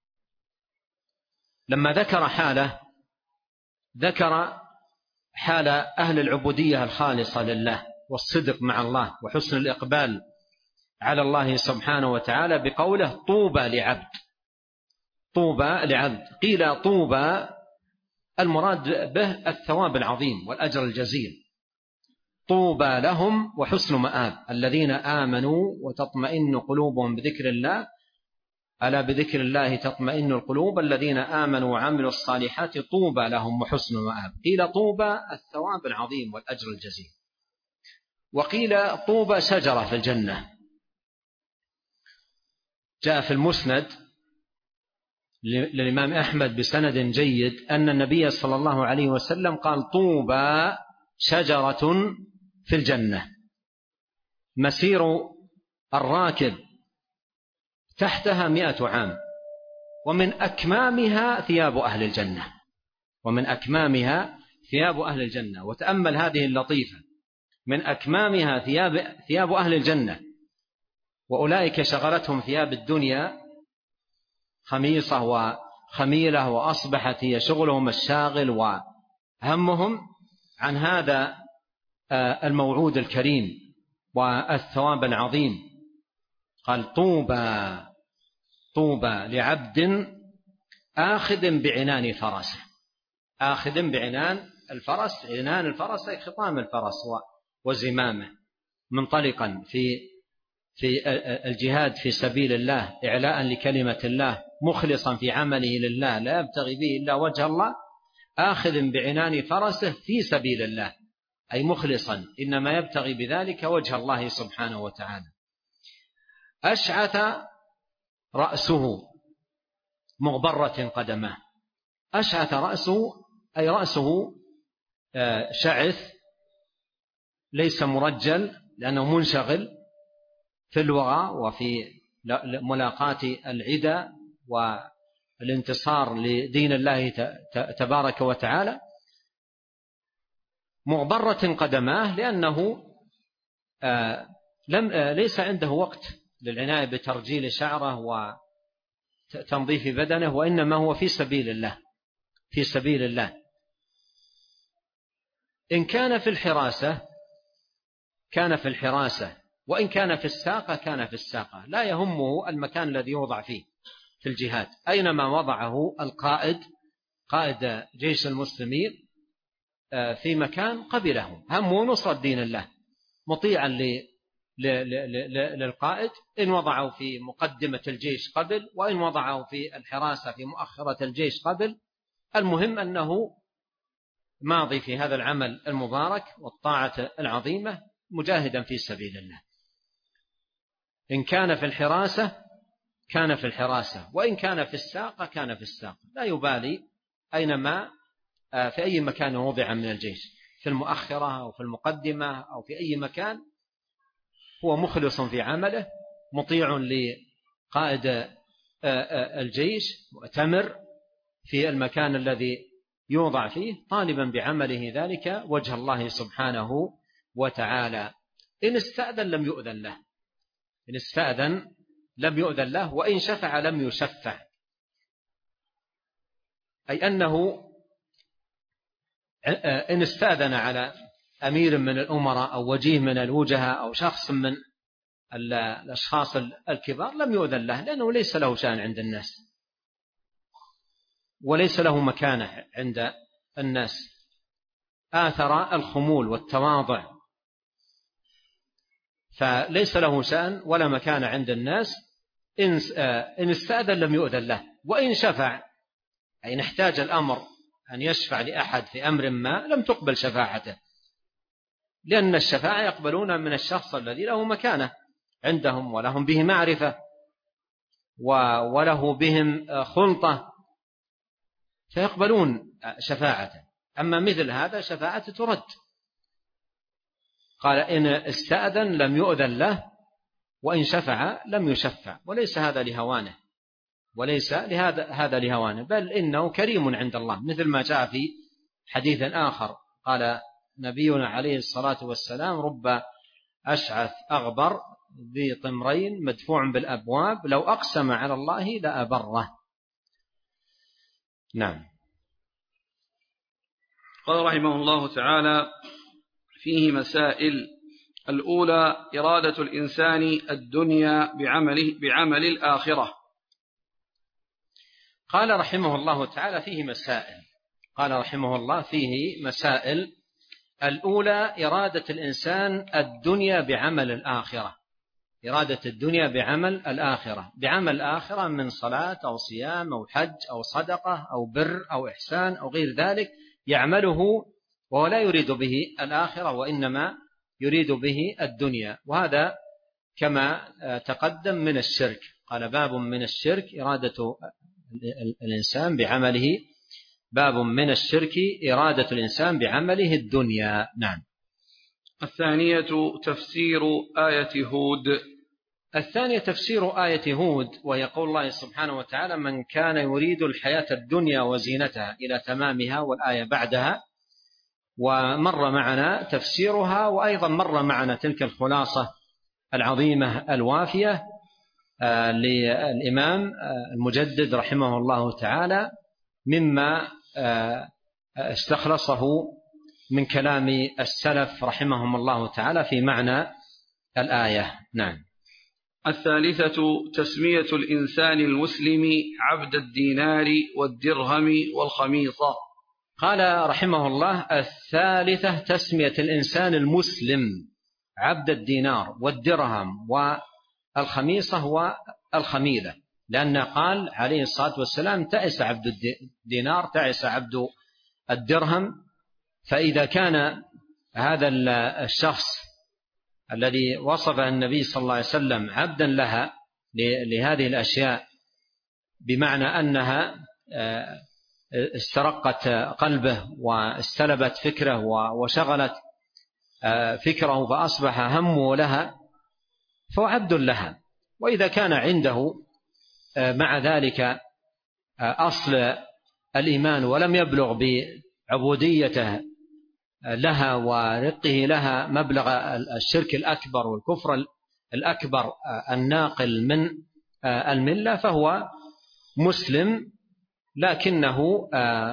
لما ذكر حاله ذكر حال أهل العبودية الخالصة لله والصدق مع الله وحسن الإقبال على الله سبحانه وتعالى بقوله طوبى لعبد. طوبى لعبد، قيل طوبى المراد به الثواب العظيم والأجر الجزيل. طوبى لهم وحسن مآب الذين آمنوا وتطمئن قلوبهم بذكر الله، ألا بذكر الله تطمئن القلوب، الذين آمنوا وعملوا الصالحات طوبى لهم وحسن مآب. قيل طوبى الثواب العظيم والأجر الجزيل، وقيل طوبى شجرة في الجنة. جاء في المسند للإمام أحمد بسند جيد أن النبي صلى الله عليه وسلم قال طوبى شجرة في الجنة مسير الراكب تحتها مئة عام ومن أكمامها ثياب أهل الجنة، ومن أكمامها ثياب أهل الجنة. وتأمل هذه اللطيفة، من أكمامها ثياب, ثياب أهل الجنة، وأولئك شغلتهم ثياب الدنيا خميصة وخميلة وأصبحت هي شغلهم الشاغل وهمهم عن هذا الموعود الكريم والثواب العظيم. قال طوبى طوبى لعبد آخذ بعنان فرسه. آخذ بعنان الفرس، عنان الفرس أي خطام الفرس وزمامه، منطلقا في في الجهاد في سبيل الله إعلاء لكلمة الله، مخلصا في عمله لله لا يبتغي به إلا وجه الله، آخذ بعنان فرسه في سبيل الله أي مخلصا إنما يبتغي بذلك وجه الله سبحانه وتعالى. أشعث رأسه مغبرة قدماه. أشعث رأسه أي رأسه شعث ليس مرجل لأنه منشغل في الوغى وفي ملاقاة العدى والانتصار لدين الله تبارك وتعالى. مغبرة قدماه لأنه لم ليس عنده وقت للعناية بترجيل شعره وتنظيف بدنه، وإنما هو في سبيل الله في سبيل الله. إن كان في الحراسة كان في الحراسة، وإن كان في الساقة كان في الساقة، لا يهمه المكان الذي يوضع فيه في الجهاد. أينما وضعه القائد قائد جيش المسلمين في مكان قبله، همه نصرة دين الله، مطيعا للقائد. إن وضعه في مقدمة الجيش قبل، وإن وضعه في الحراسة في مؤخرة الجيش قبل، المهم أنه ماضي في هذا العمل المبارك والطاعة العظيمة مجاهدا في سبيل الله. إن كان في الحراسة كان في الحراسة، وإن كان في الساقة كان في الساقة، لا يبالي أينما في أي مكان وضع من الجيش، في المؤخرة أو في المقدمة أو في أي مكان، هو مخلص في عمله، مطيع لقائد الجيش، مؤتمر في المكان الذي يوضع فيه، طالبا بعمله ذلك وجه الله سبحانه وتعالى. إن استأذن لم يؤذن له، إن استأذن لم يؤذن له، وإن شفع لم يشفع، أي أنه إن استأذن على أمير من الأمراء أو وجيه من الوجهاء أو شخص من الأشخاص الكبار لم يؤذن له، لأنه ليس له شأن عند الناس وليس له مكانة عند الناس. آثر الخمول والتواضع، فليس له شأن ولا مكانة عند الناس. إن استأذن لم يؤذن له، وإن شفع أي إن احتاج الأمر أن يشفع لأحد في أمر ما لم تقبل شفاعته، لأن الشفاعة يقبلون من الشخص الذي له مكانة عندهم ولهم به معرفة وله بهم خلطة، فيقبلون شفاعته. أما مثل هذا شفاعة ترد. قال إن استأذن لم يؤذن له، وإن شفع لم يشفع، وليس هذا لهوانه، وليس لهذا هذا لهوانه، بل إنه كريم عند الله، مثل ما جاء في حديث آخر قال نبينا عليه الصلاة والسلام: رب أشعث أغبر ذي طمرين مدفوع بالأبواب لو أقسم على الله لأبره. نعم. قال رحمه الله تعالى: فيه مسائل. الأولى: إرادة الإنسان الدنيا بعمله بعمل الآخرة. قال رحمه الله تعالى: فيه مسائل. قال رحمه الله: فيه مسائل. الأولى: إرادة الإنسان الدنيا بعمل الآخرة. إرادة الدنيا بعمل الآخرة، بعمل الآخرة من صلاة أو صيام أو حج أو صدقة أو بر أو إحسان أو غير ذلك، يعمله وهو لا يريد به الآخرة وإنما يريد به الدنيا، وهذا كما تقدم من الشرك. قال: باب من الشرك إرادة الإنسان بعمله، باب من الشرك إرادة الإنسان بعمله الدنيا. نعم. الثانية: تفسير آية هود. الثانية تفسير آية هود، وهي قول الله سبحانه وتعالى: من كان يريد الحياة الدنيا وزينتها إلى تمامها، والآية بعدها. ومر معنا تفسيرها، وأيضا مر معنا تلك الخلاصة العظيمة الوافية للإمام المجدد رحمه الله تعالى مما استخلصه من كلام السلف رحمهم الله تعالى في معنى الآية. نعم. الثالثة: تسمية الإنسان المسلم عبد الدينار والدرهم والخميصة. قال رحمه الله: الثالثة تسمية الإنسان المسلم عبد الدينار والدرهم والخميصة والخميلة، لأن قال عليه الصلاة والسلام: تعس عبد الدينار، تعس عبد الدرهم. فإذا كان هذا الشخص الذي وصفه النبي صلى الله عليه وسلم عبدا لها لهذه الأشياء، بمعنى أنها استرقت قلبه واستلبت فكره وشغلت فكره فأصبح همه لها، فهو عبد لها. وإذا كان عنده مع ذلك أصل الإيمان ولم يبلغ بعبوديته لها ورقه لها مبلغ الشرك الأكبر والكفر الأكبر الناقل من الملة، فهو مسلم لكنه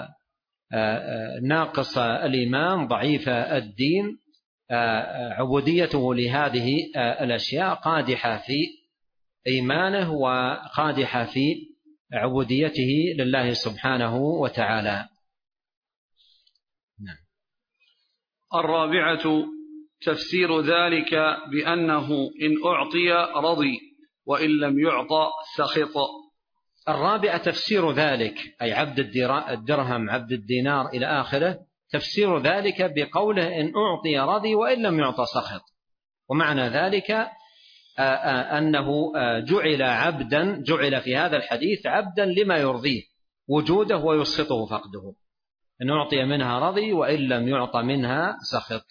ناقص الإيمان ضعيف الدين، عبوديته لهذه الأشياء قادحة في إيمانه وقادحة في عبوديته لله سبحانه وتعالى. نعم. الرابعة: تفسير ذلك بأنه إن أعطي رضي وإن لم يعطى سخط. الرابعة تفسير ذلك، أي عبد الدرهم عبد الدينار إلى آخره، تفسير ذلك بقوله: إن أعطي رضي وإن لم يعطى سخط. ومعنى ذلك أنه جعل عبدا، جعل في هذا الحديث عبدا لما يرضيه وجوده ويسخطه فقده. إن أعطي منها رضي وإن لم يعطى منها سخط.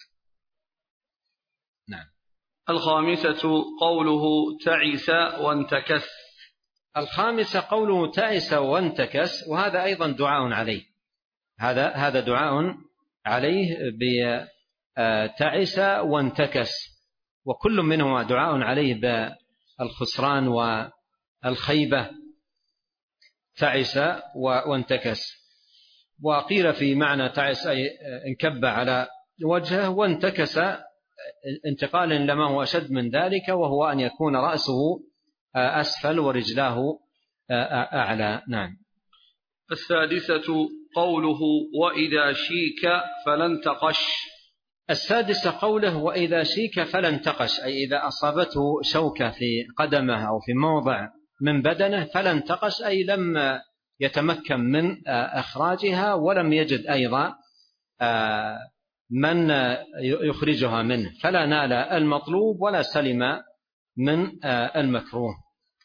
نعم. الخامسة: قوله تعس وانتكس. الخامسة قوله تعس وانتكس، وهذا أيضا دعاء عليه، هذا هذا دعاء عليه بتعس وانتكس، وكل منهما دعاء عليه بالخسران والخيبة، تعس وانتكس. وقيل في معنى تعس أي انكب على وجهه، وانتكس انتقال لما هو أشد من ذلك، وهو أن يكون رأسه أسفل ورجلاه أعلى. نعم. السادسة: قوله وإذا شيك فلن تقش. السادسة قوله وإذا شيك فلن تقش، أي إذا أصابته شوكة في قدمه أو في موضع من بدنه فلن تقش، أي لم يتمكن من إخراجها ولم يجد أيضا من يخرجها منه، فلا نال المطلوب ولا سلم من المكروه.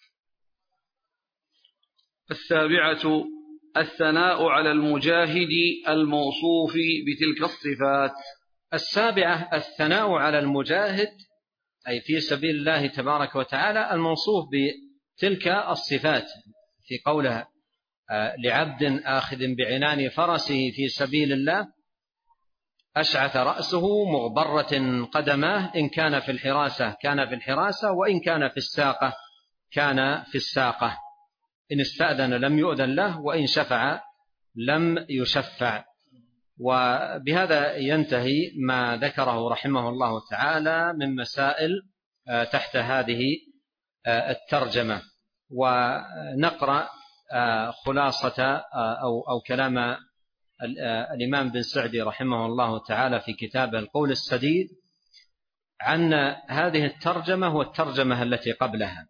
السابعة: الثناء على المجاهد الموصوف بتلك الصفات. السابعة الثناء على المجاهد، أي في سبيل الله تبارك وتعالى، الموصوف بتلك الصفات، في قوله لعبد آخذ بعنان فرسه في سبيل الله أشعث رأسه مغبرة قدماه، إن كان في الحراسة كان في الحراسة، وإن كان في الساقة كان في الساقة، إن استأذن لم يؤذن له، وإن شفع لم يشفع. وبهذا ينتهي ما ذكره رحمه الله تعالى من مسائل تحت هذه الترجمة. ونقرأ خلاصة أو, أو كلام الإمام بن سعدي رحمه الله تعالى في كتابه القول السديد عن هذه الترجمة والترجمة التي قبلها.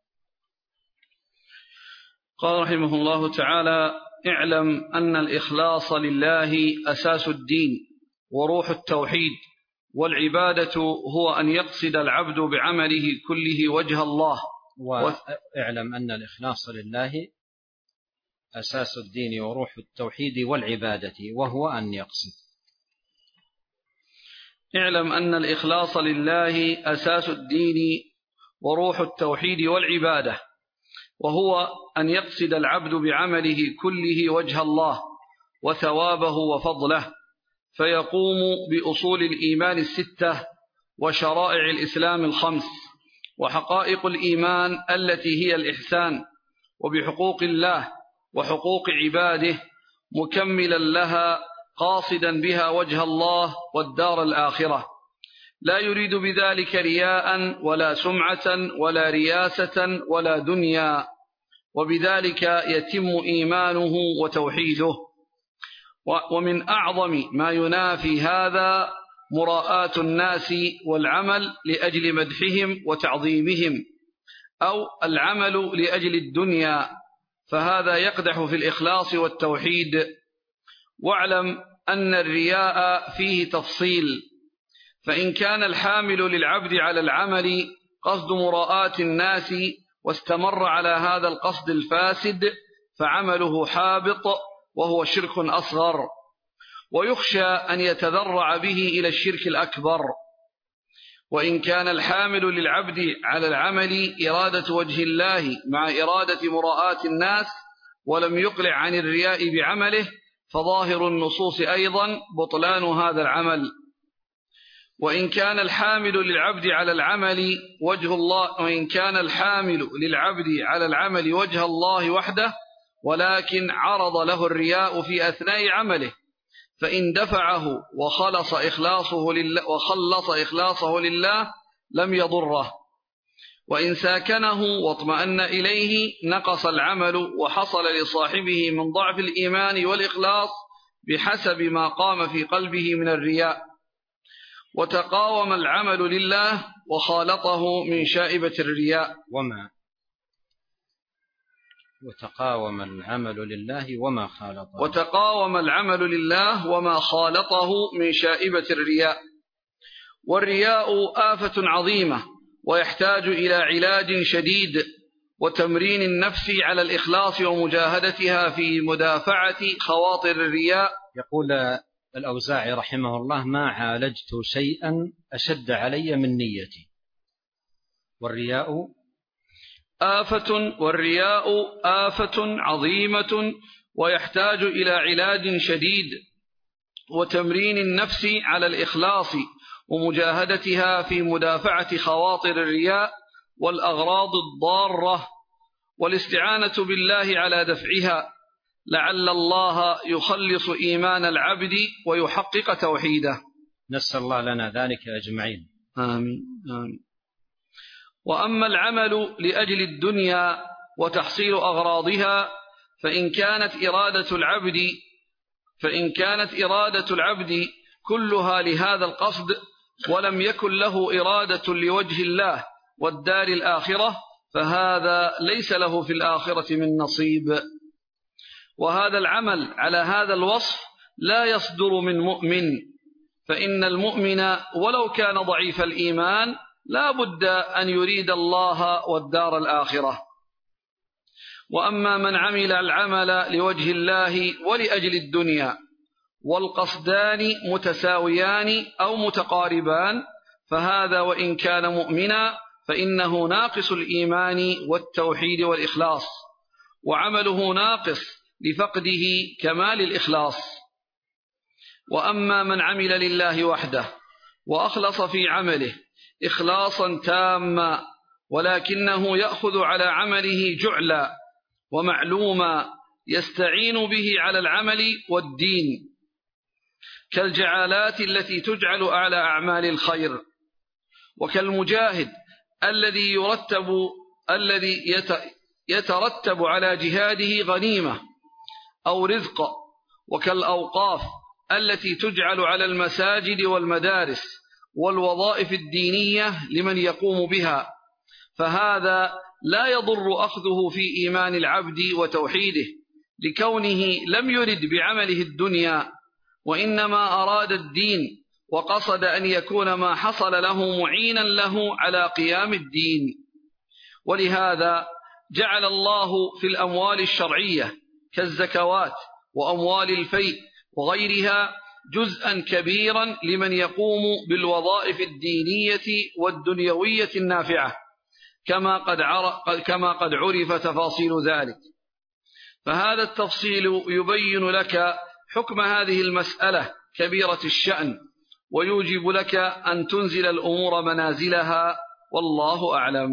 قال رحمه الله تعالى: اعلم أن الإخلاص لله أساس الدين وروح التوحيد، والعبادة هو أن يقصد العبد بعمله كله وجه الله. واعلم أن الإخلاص لله أساس الدين وروح التوحيد والعبادة وهو أن يقصد. اعلم أن الإخلاص لله أساس الدين وروح التوحيد والعبادة، وهو أن يقصد العبد بعمله كله وجه الله وثوابه وفضله، فيقوم بأصول الإيمان الستة وشرائع الإسلام الخمس وحقائق الإيمان التي هي الإحسان، وبحقوق الله وحقوق عباده، مكملا لها قاصدا بها وجه الله والدار الآخرة، لا يريد بذلك رياء ولا سمعة ولا رياسة ولا دنيا، وبذلك يتم إيمانه وتوحيده. ومن أعظم ما ينافي هذا مراءة الناس والعمل لأجل مدحهم وتعظيمهم، أو العمل لأجل الدنيا، فهذا يقدح في الإخلاص والتوحيد. واعلم أن الرياء فيه تفصيل، فإن كان الحامل للعبد على العمل قصد مراءة الناس واستمر على هذا القصد الفاسد فعمله حابط وهو شرك أصغر، ويخشى أن يتذرع به إلى الشرك الأكبر. وإن كان الحامل للعبد على العمل إرادة وجه الله مع إرادة مراءة الناس ولم يقلع عن الرياء بعمله، فظاهر النصوص أيضا بطلان هذا العمل. وإن كان الحامل للعبد على العمل وجه الله وإن كان الحامل للعبد على العمل وجه الله وحده، ولكن عرض له الرياء في أثناء عمله، فإن دفعه وخلص إخلاصه لله, وخلص إخلاصه لله لم يضره. وإن ساكنه واطمأن إليه نقص العمل، وحصل لصاحبه من ضعف الإيمان والإخلاص بحسب ما قام في قلبه من الرياء. وتقاوم العمل لله وخالطه من شائبة الرياء. وما وتقاوم العمل لله وما خالطه وتقاوم العمل لله وما خالطه من شائبة الرياء. والرياء آفة عظيمة، ويحتاج إلى علاج شديد وتمرين النفس على الإخلاص ومجاهدتها في مدافعة خواطر الرياء. يقول الأوزاعي رحمه الله: ما عالجت شيئا أشد علي من نيتي. والرياء آفة والرياء آفة عظيمة، ويحتاج إلى علاج شديد وتمرين النفس على الإخلاص ومجاهدتها في مدافعة خواطر الرياء والأغراض الضارة، والاستعانة بالله على دفعها، لعل الله يخلص إيمان العبد ويحقق توحيده. نسأل الله لنا ذلك أجمعين. آمين آمين. وأما العمل لأجل الدنيا وتحصيل أغراضها، فإن كانت إرادة العبد فإن كانت إرادة العبد كلها لهذا القصد، ولم يكن له إرادة لوجه الله والدار الآخرة، فهذا ليس له في الآخرة من نصيب. وهذا العمل على هذا الوصف لا يصدر من مؤمن، فإن المؤمن ولو كان ضعيف الإيمان لا بد أن يريد الله والدار الآخرة. وأما من عمل العمل لوجه الله ولأجل الدنيا والقصدان متساويان أو متقاربان، فهذا وإن كان مؤمنا فإنه ناقص الإيمان والتوحيد والإخلاص، وعمله ناقص لفقده كمال الإخلاص. وأما من عمل لله وحده وأخلص في عمله إخلاصا تاما، ولكنه يأخذ على عمله جعلا ومعلوما يستعين به على العمل والدين، كالجعالات التي تجعل على أعمال الخير، وكالمجاهد الذي يرتب الذي يترتب على جهاده غنيمة أو رزق، وكالأوقاف التي تجعل على المساجد والمدارس والوظائف الدينية لمن يقوم بها، فهذا لا يضر أخذه في إيمان العبد وتوحيده، لكونه لم يرد بعمله الدنيا، وإنما أراد الدين، وقصد أن يكون ما حصل له معينا له على قيام الدين. ولهذا جعل الله في الأموال الشرعية كالزكوات وأموال الفيء وغيرها جزءا كبيرا لمن يقوم بالوظائف الدينية والدنيوية النافعة، كما قد كما قد عرف تفاصيل ذلك. فهذا التفصيل يبين لك حكم هذه المسألة كبيرة الشأن، ويوجب لك أن تنزل الأمور منازلها، والله أعلم.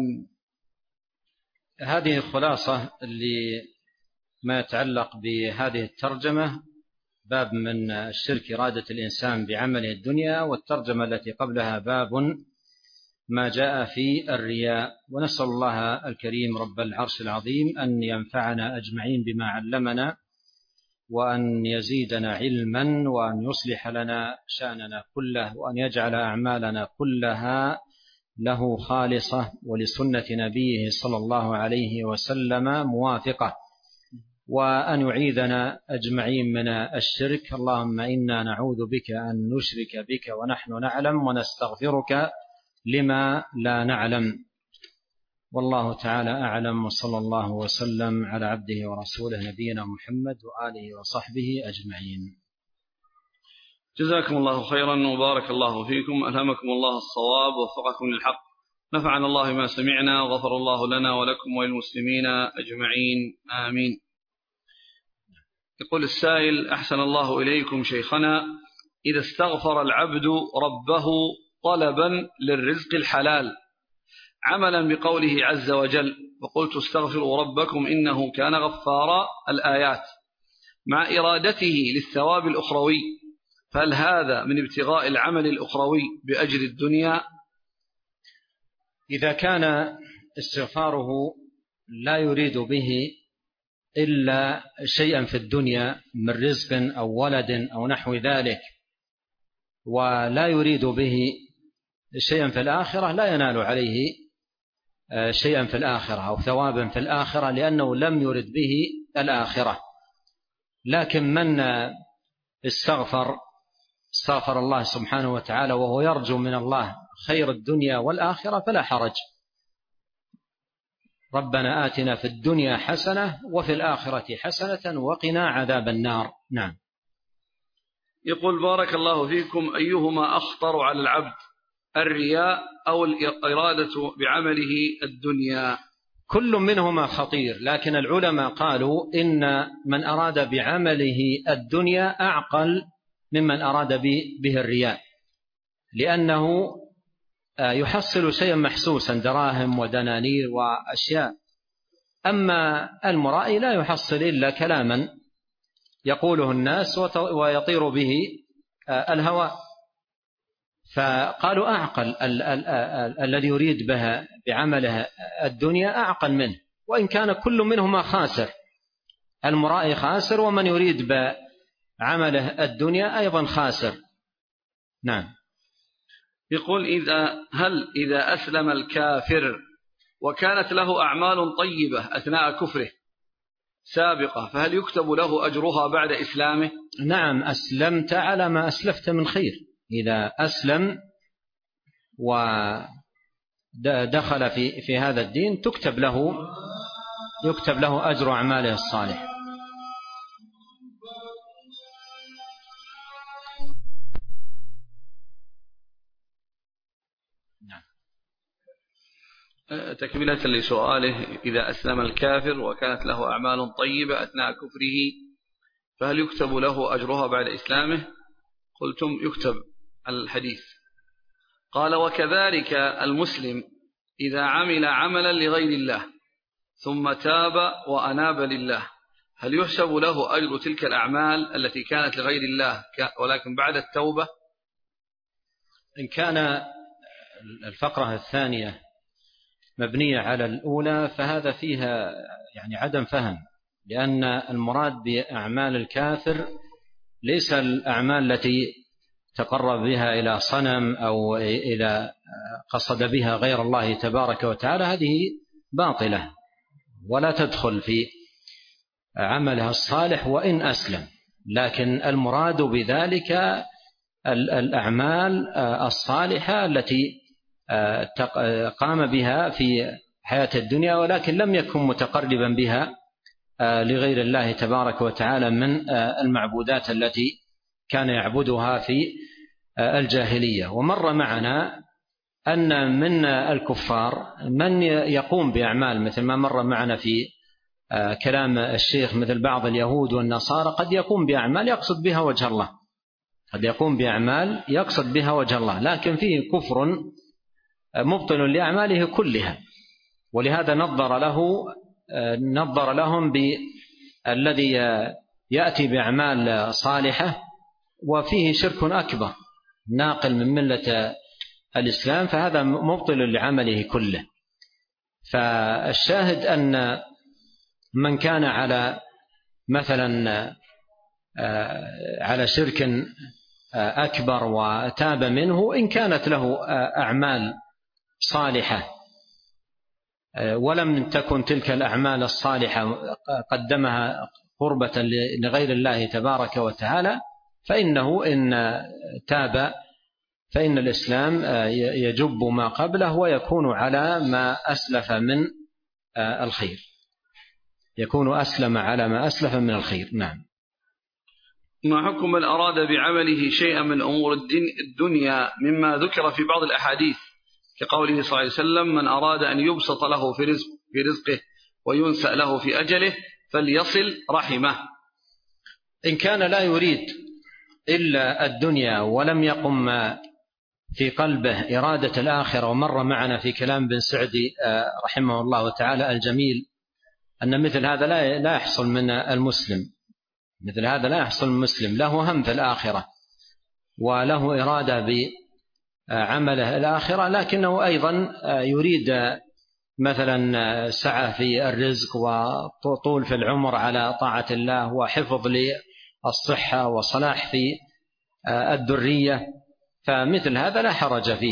هذه الخلاصة لما يتعلق بهذه الترجمة، باب من الشرك إرادة الإنسان بعمله الدنيا، والترجمة التي قبلها باب ما جاء في الرياء. ونسأل الله الكريم رب العرش العظيم أن ينفعنا أجمعين بما علمنا، وأن يزيدنا علما، وأن يصلح لنا شأننا كله، وأن يجعل أعمالنا كلها له خالصة ولسنة نبيه صلى الله عليه وسلم موافقة، وأن يعيذنا أجمعين من الشرك. اللهم إنا نعوذ بك أن نشرك بك ونحن نعلم، ونستغفرك لما لا نعلم. والله تعالى أعلم، وصلى الله وسلم على عبده ورسوله نبينا محمد وآله وصحبه أجمعين. جزاكم الله خيرا وبارك الله فيكم، ألهمكم الله الصواب ووفقكم للحق، نفعنا الله ما سمعنا، وغفر الله لنا ولكم وللمسلمين أجمعين، آمين. يقول السائل: أحسن الله إليكم شيخنا، إذا استغفر العبد ربه طلبا للرزق الحلال عملا بقوله عز وجل: وقلت استغفروا ربكم إنه كان غفارا، الآيات، مع إرادته للثواب الأخروي، فهل هذا من ابتغاء العمل الأخروي بأجر الدنيا؟ إذا كان استغفاره لا يريد به إلا شيئا في الدنيا من رزق أو ولد أو نحو ذلك، ولا يريد به شيئا في الآخرة، لا ينال عليه شيئا في الآخرة أو ثوابا في الآخرة، لأنه لم يرد به الآخرة. لكن من استغفر استغفر الله سبحانه وتعالى وهو يرجو من الله خير الدنيا والآخرة فلا حرج. ربنا آتنا في الدنيا حسنة وفي الآخرة حسنة وقنا عذاب النار. نعم. يقول: بارك الله فيكم، أيهما أخطر على العبد، الرياء أو الإرادة بعمله الدنيا؟ كل منهما خطير، لكن العلماء قالوا إن من أراد بعمله الدنيا أعقل ممن أراد به الرياء، لأنه يحصل شيئا محسوسا، دراهم ودنانير وأشياء. أما المرائي لا يحصل إلا كلاما يقوله الناس ويطير به الهواء. فقالوا أعقل ال- ال- ال- الذي يريد بها بعمله الدنيا أعقل منه، وإن كان كل منهما خاسر، المرائي خاسر ومن يريد بعمله الدنيا أيضا خاسر. نعم. يقول: إذا هل إذا أسلم الكافر وكانت له أعمال طيبة أثناء كفره سابقة، فهل يكتب له أجرها بعد إسلامه؟ نعم، أسلمت على ما أسلفت من خير. إذا أسلم ودخل في في هذا الدين تكتب له يكتب له أجر أعماله الصالحة. تكملة لسؤاله: إذا أسلم الكافر وكانت له أعمال طيبة أثناء كفره فهل يكتب له أجرها بعد إسلامه؟ قلتم يكتب الحديث. قال: وكذلك المسلم إذا عمل عملا لغير الله ثم تاب وأناب لله هل يحسب له أجر تلك الأعمال التي كانت لغير الله ولكن بعد التوبة؟ إن كان الفقرة الثانية مبنية على الأولى فهذا فيها يعني عدم فهم، لأن المراد بأعمال الكافر ليس الأعمال التي تقرب بها إلى صنم أو إلى قصد بها غير الله تبارك وتعالى، هذه باطلة ولا تدخل في عملها الصالح وإن أسلم، لكن المراد بذلك الأعمال الصالحة التي قام بها في حياة الدنيا ولكن لم يكن متقربا بها لغير الله تبارك وتعالى من المعبودات التي كان يعبدها في الجاهلية. ومر معنا أن من الكفار من يقوم بأعمال مثل ما مر معنا في كلام الشيخ، مثل بعض اليهود والنصارى قد يقوم بأعمال يقصد بها وجه الله، قد يقوم بأعمال يقصد بها وجه الله، لكن فيه كفر مبطل لأعماله كلها، ولهذا نظر له نظر لهم بالذي يأتي بأعمال صالحة وفيه شرك أكبر ناقل من ملة الإسلام، فهذا مبطل لعمله كله. فالشاهد أن من كان على مثلا على شرك أكبر وتاب منه إن كانت له أعمال صالحة ولم تكن تلك الأعمال الصالحة قدمها قربة لغير الله تبارك وتعالى، فإنه إن تاب فإن الإسلام يجب ما قبله ويكون على ما أسلف من الخير، يكون أسلم على ما أسلف من الخير. نعم. ما حكم من أراد بعمله شيئا من أمور الدنيا مما ذكر في بعض الأحاديث كقوله صلى الله عليه وسلم: من أراد أن يبسط له في رزق في رزقه وينسأ له في أجله فليصل رحمه؟ إن كان لا يريد إلا الدنيا ولم يقم في قلبه إرادة الآخرة، ومر معنا في كلام بن سعدي رحمه الله تعالى الجميل أن مثل هذا لا يحصل من المسلم، مثل هذا لا يحصل من المسلم، له هم في الآخرة وله إرادة بعمله الآخرة، لكنه أيضا يريد مثلا سعة في الرزق وطول في العمر على طاعة الله وحفظ للصحة وصلاح في الذرية، فمثل هذا لا حرج فيه.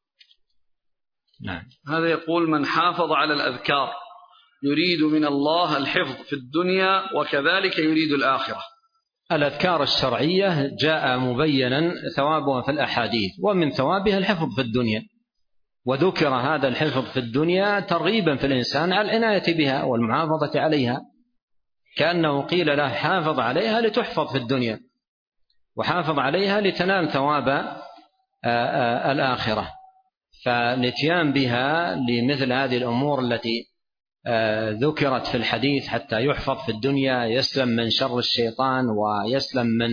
نعم. هذا يقول: من حافظ على الأذكار يريد من الله الحفظ في الدنيا وكذلك يريد الآخرة. الأذكار الشرعية جاء مبينا ثوابها في الأحاديث، ومن ثوابها الحفظ في الدنيا، وذكر هذا الحفظ في الدنيا ترغيبا في الإنسان على العناية بها والمحافظة عليها، كأنه قيل له حافظ عليها لتحفظ في الدنيا وحافظ عليها لتنال ثواب الآخرة. فالاتيان بها لمثل هذه الأمور التي ذكرت في الحديث حتى يحفظ في الدنيا، يسلم من شر الشيطان ويسلم من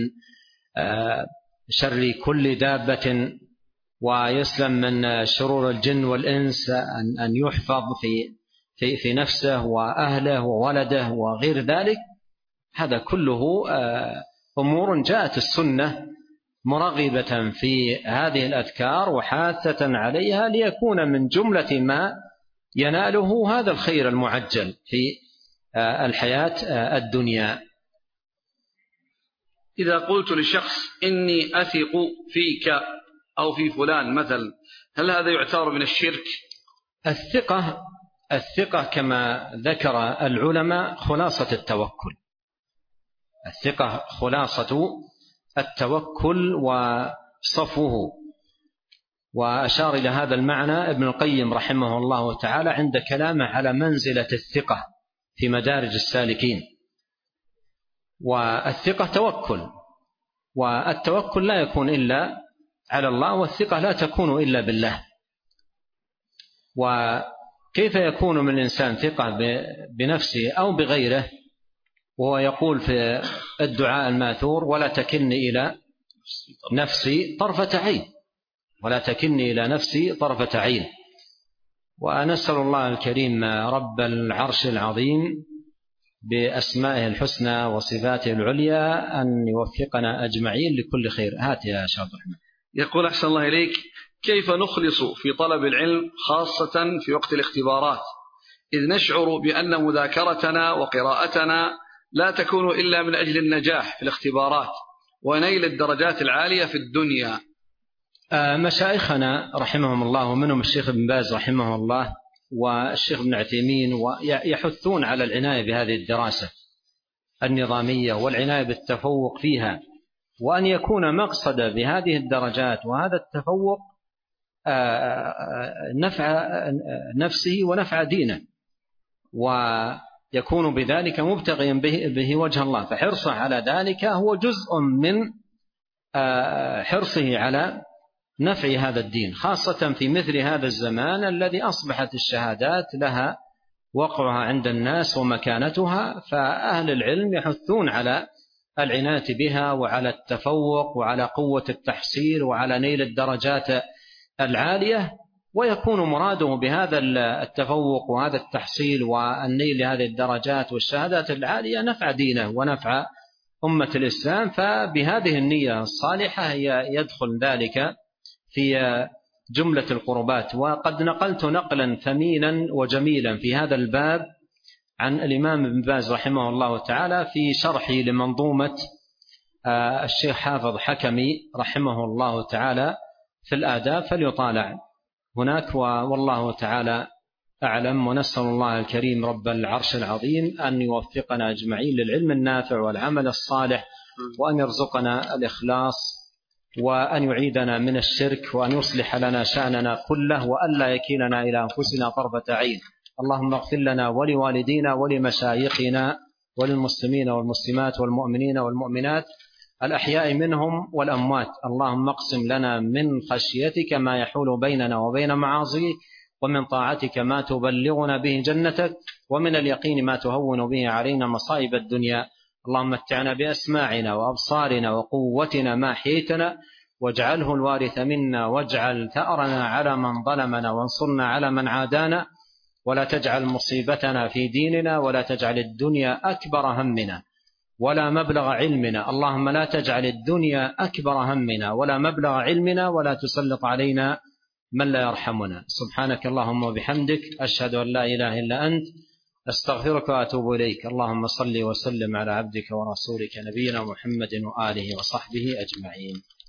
شر كل دابة ويسلم من شرور الجن والإنس، أن يحفظ في في في نفسه وأهله وولده وغير ذلك، هذا كله أمور جاءت السنة مرغبة في هذه الأذكار وحاثة عليها ليكون من جملة ما يناله هذا الخير المعجل في الحياة الدنيا. إذا قلت لشخص إني أثق فيك أو في فلان مثلا، هل هذا يعتبر من الشرك؟ الثقة الثقة كما ذكر العلماء خلاصة التوكل، الثقة خلاصة التوكل وصفوه، وأشار إلى هذا المعنى ابن القيم رحمه الله تعالى عند كلامه على منزلة الثقة في مدارج السالكين. والثقة توكل، والتوكل لا يكون إلا على الله، والثقة لا تكون إلا بالله. كيف يكون من الإنسان ثقة بنفسه أو بغيره وهو يقول في الدعاء الماثور: ولا تكلني إلى نفسي طرفة عين، ولا تكلني إلى نفسي طرفة عين. ونسأل الله الكريم رب العرش العظيم بأسمائه الحسنى وصفاته العليا أن يوفقنا أجمعين لكل خير. هات يا شيخ الرحمن. يقول أحسن الله إليك: كيف نخلص في طلب العلم خاصة في وقت الاختبارات، إذ نشعر بأن مذاكرتنا وقراءتنا لا تكون إلا من أجل النجاح في الاختبارات ونيل الدرجات العالية في الدنيا؟ مشايخنا رحمهم الله ومنهم الشيخ ابن باز رحمه الله والشيخ ابن عثيمين يحثون على العناية بهذه الدراسة النظامية والعناية بالتفوق فيها، وأن يكون مقصد بهذه الدرجات وهذا التفوق نفع نفسه ونفع دينه، ويكون بذلك مبتغيا به وجه الله، فحرصه على ذلك هو جزء من حرصه على نفع هذا الدين، خاصة في مثل هذا الزمان الذي أصبحت الشهادات لها وقعها عند الناس ومكانتها، فأهل العلم يحثون على العناية بها وعلى التفوق وعلى قوة التحصيل وعلى نيل الدرجات العالية، ويكون مراده بهذا التفوق وهذا التحصيل والنيل لهذه الدرجات والشهادات العالية نفع دينه ونفع أمة الإسلام. فبهذه النية الصالحة يدخل ذلك في جملة القربات. وقد نقلت نقلا ثمينا وجميلا في هذا الباب عن الإمام ابن باز رحمه الله تعالى في شرحه لمنظومة الشيخ حافظ حكمي رحمه الله تعالى في الآداب، فليطالع هناك. والله تعالى أعلم، ونسأل الله الكريم رب العرش العظيم أن يوفقنا أجمعين للعلم النافع والعمل الصالح، وأن يرزقنا الإخلاص، وأن يعيدنا من الشرك، وأن يصلح لنا شأننا كله، وألا يكلنا إلى أنفسنا طرفة عين. اللهم اغفر لنا ولوالدينا ولمشايخنا وللمسلمين والمسلمات والمؤمنين والمؤمنات الأحياء منهم والأموات. اللهم اقسم لنا من خشيتك ما يحول بيننا وبين معاصيك، ومن طاعتك ما تبلغنا به جنتك، ومن اليقين ما تهون به علينا مصائب الدنيا. اللهم متعنا بأسماعنا وأبصارنا وقوتنا ما أحييتنا، واجعله الوارث منا، واجعل ثأرنا على من ظلمنا، وانصرنا على من عادانا، ولا تجعل مصيبتنا في ديننا، ولا تجعل الدنيا أكبر همنا ولا مبلغ علمنا. اللهم لا تجعل الدنيا أكبر همنا ولا مبلغ علمنا، ولا تسلط علينا من لا يرحمنا. سبحانك اللهم وبحمدك، أشهد أن لا إله إلا أنت، أستغفرك وأتوب إليك. اللهم صل وسلم على عبدك ورسولك نبينا محمد وآله وصحبه أجمعين.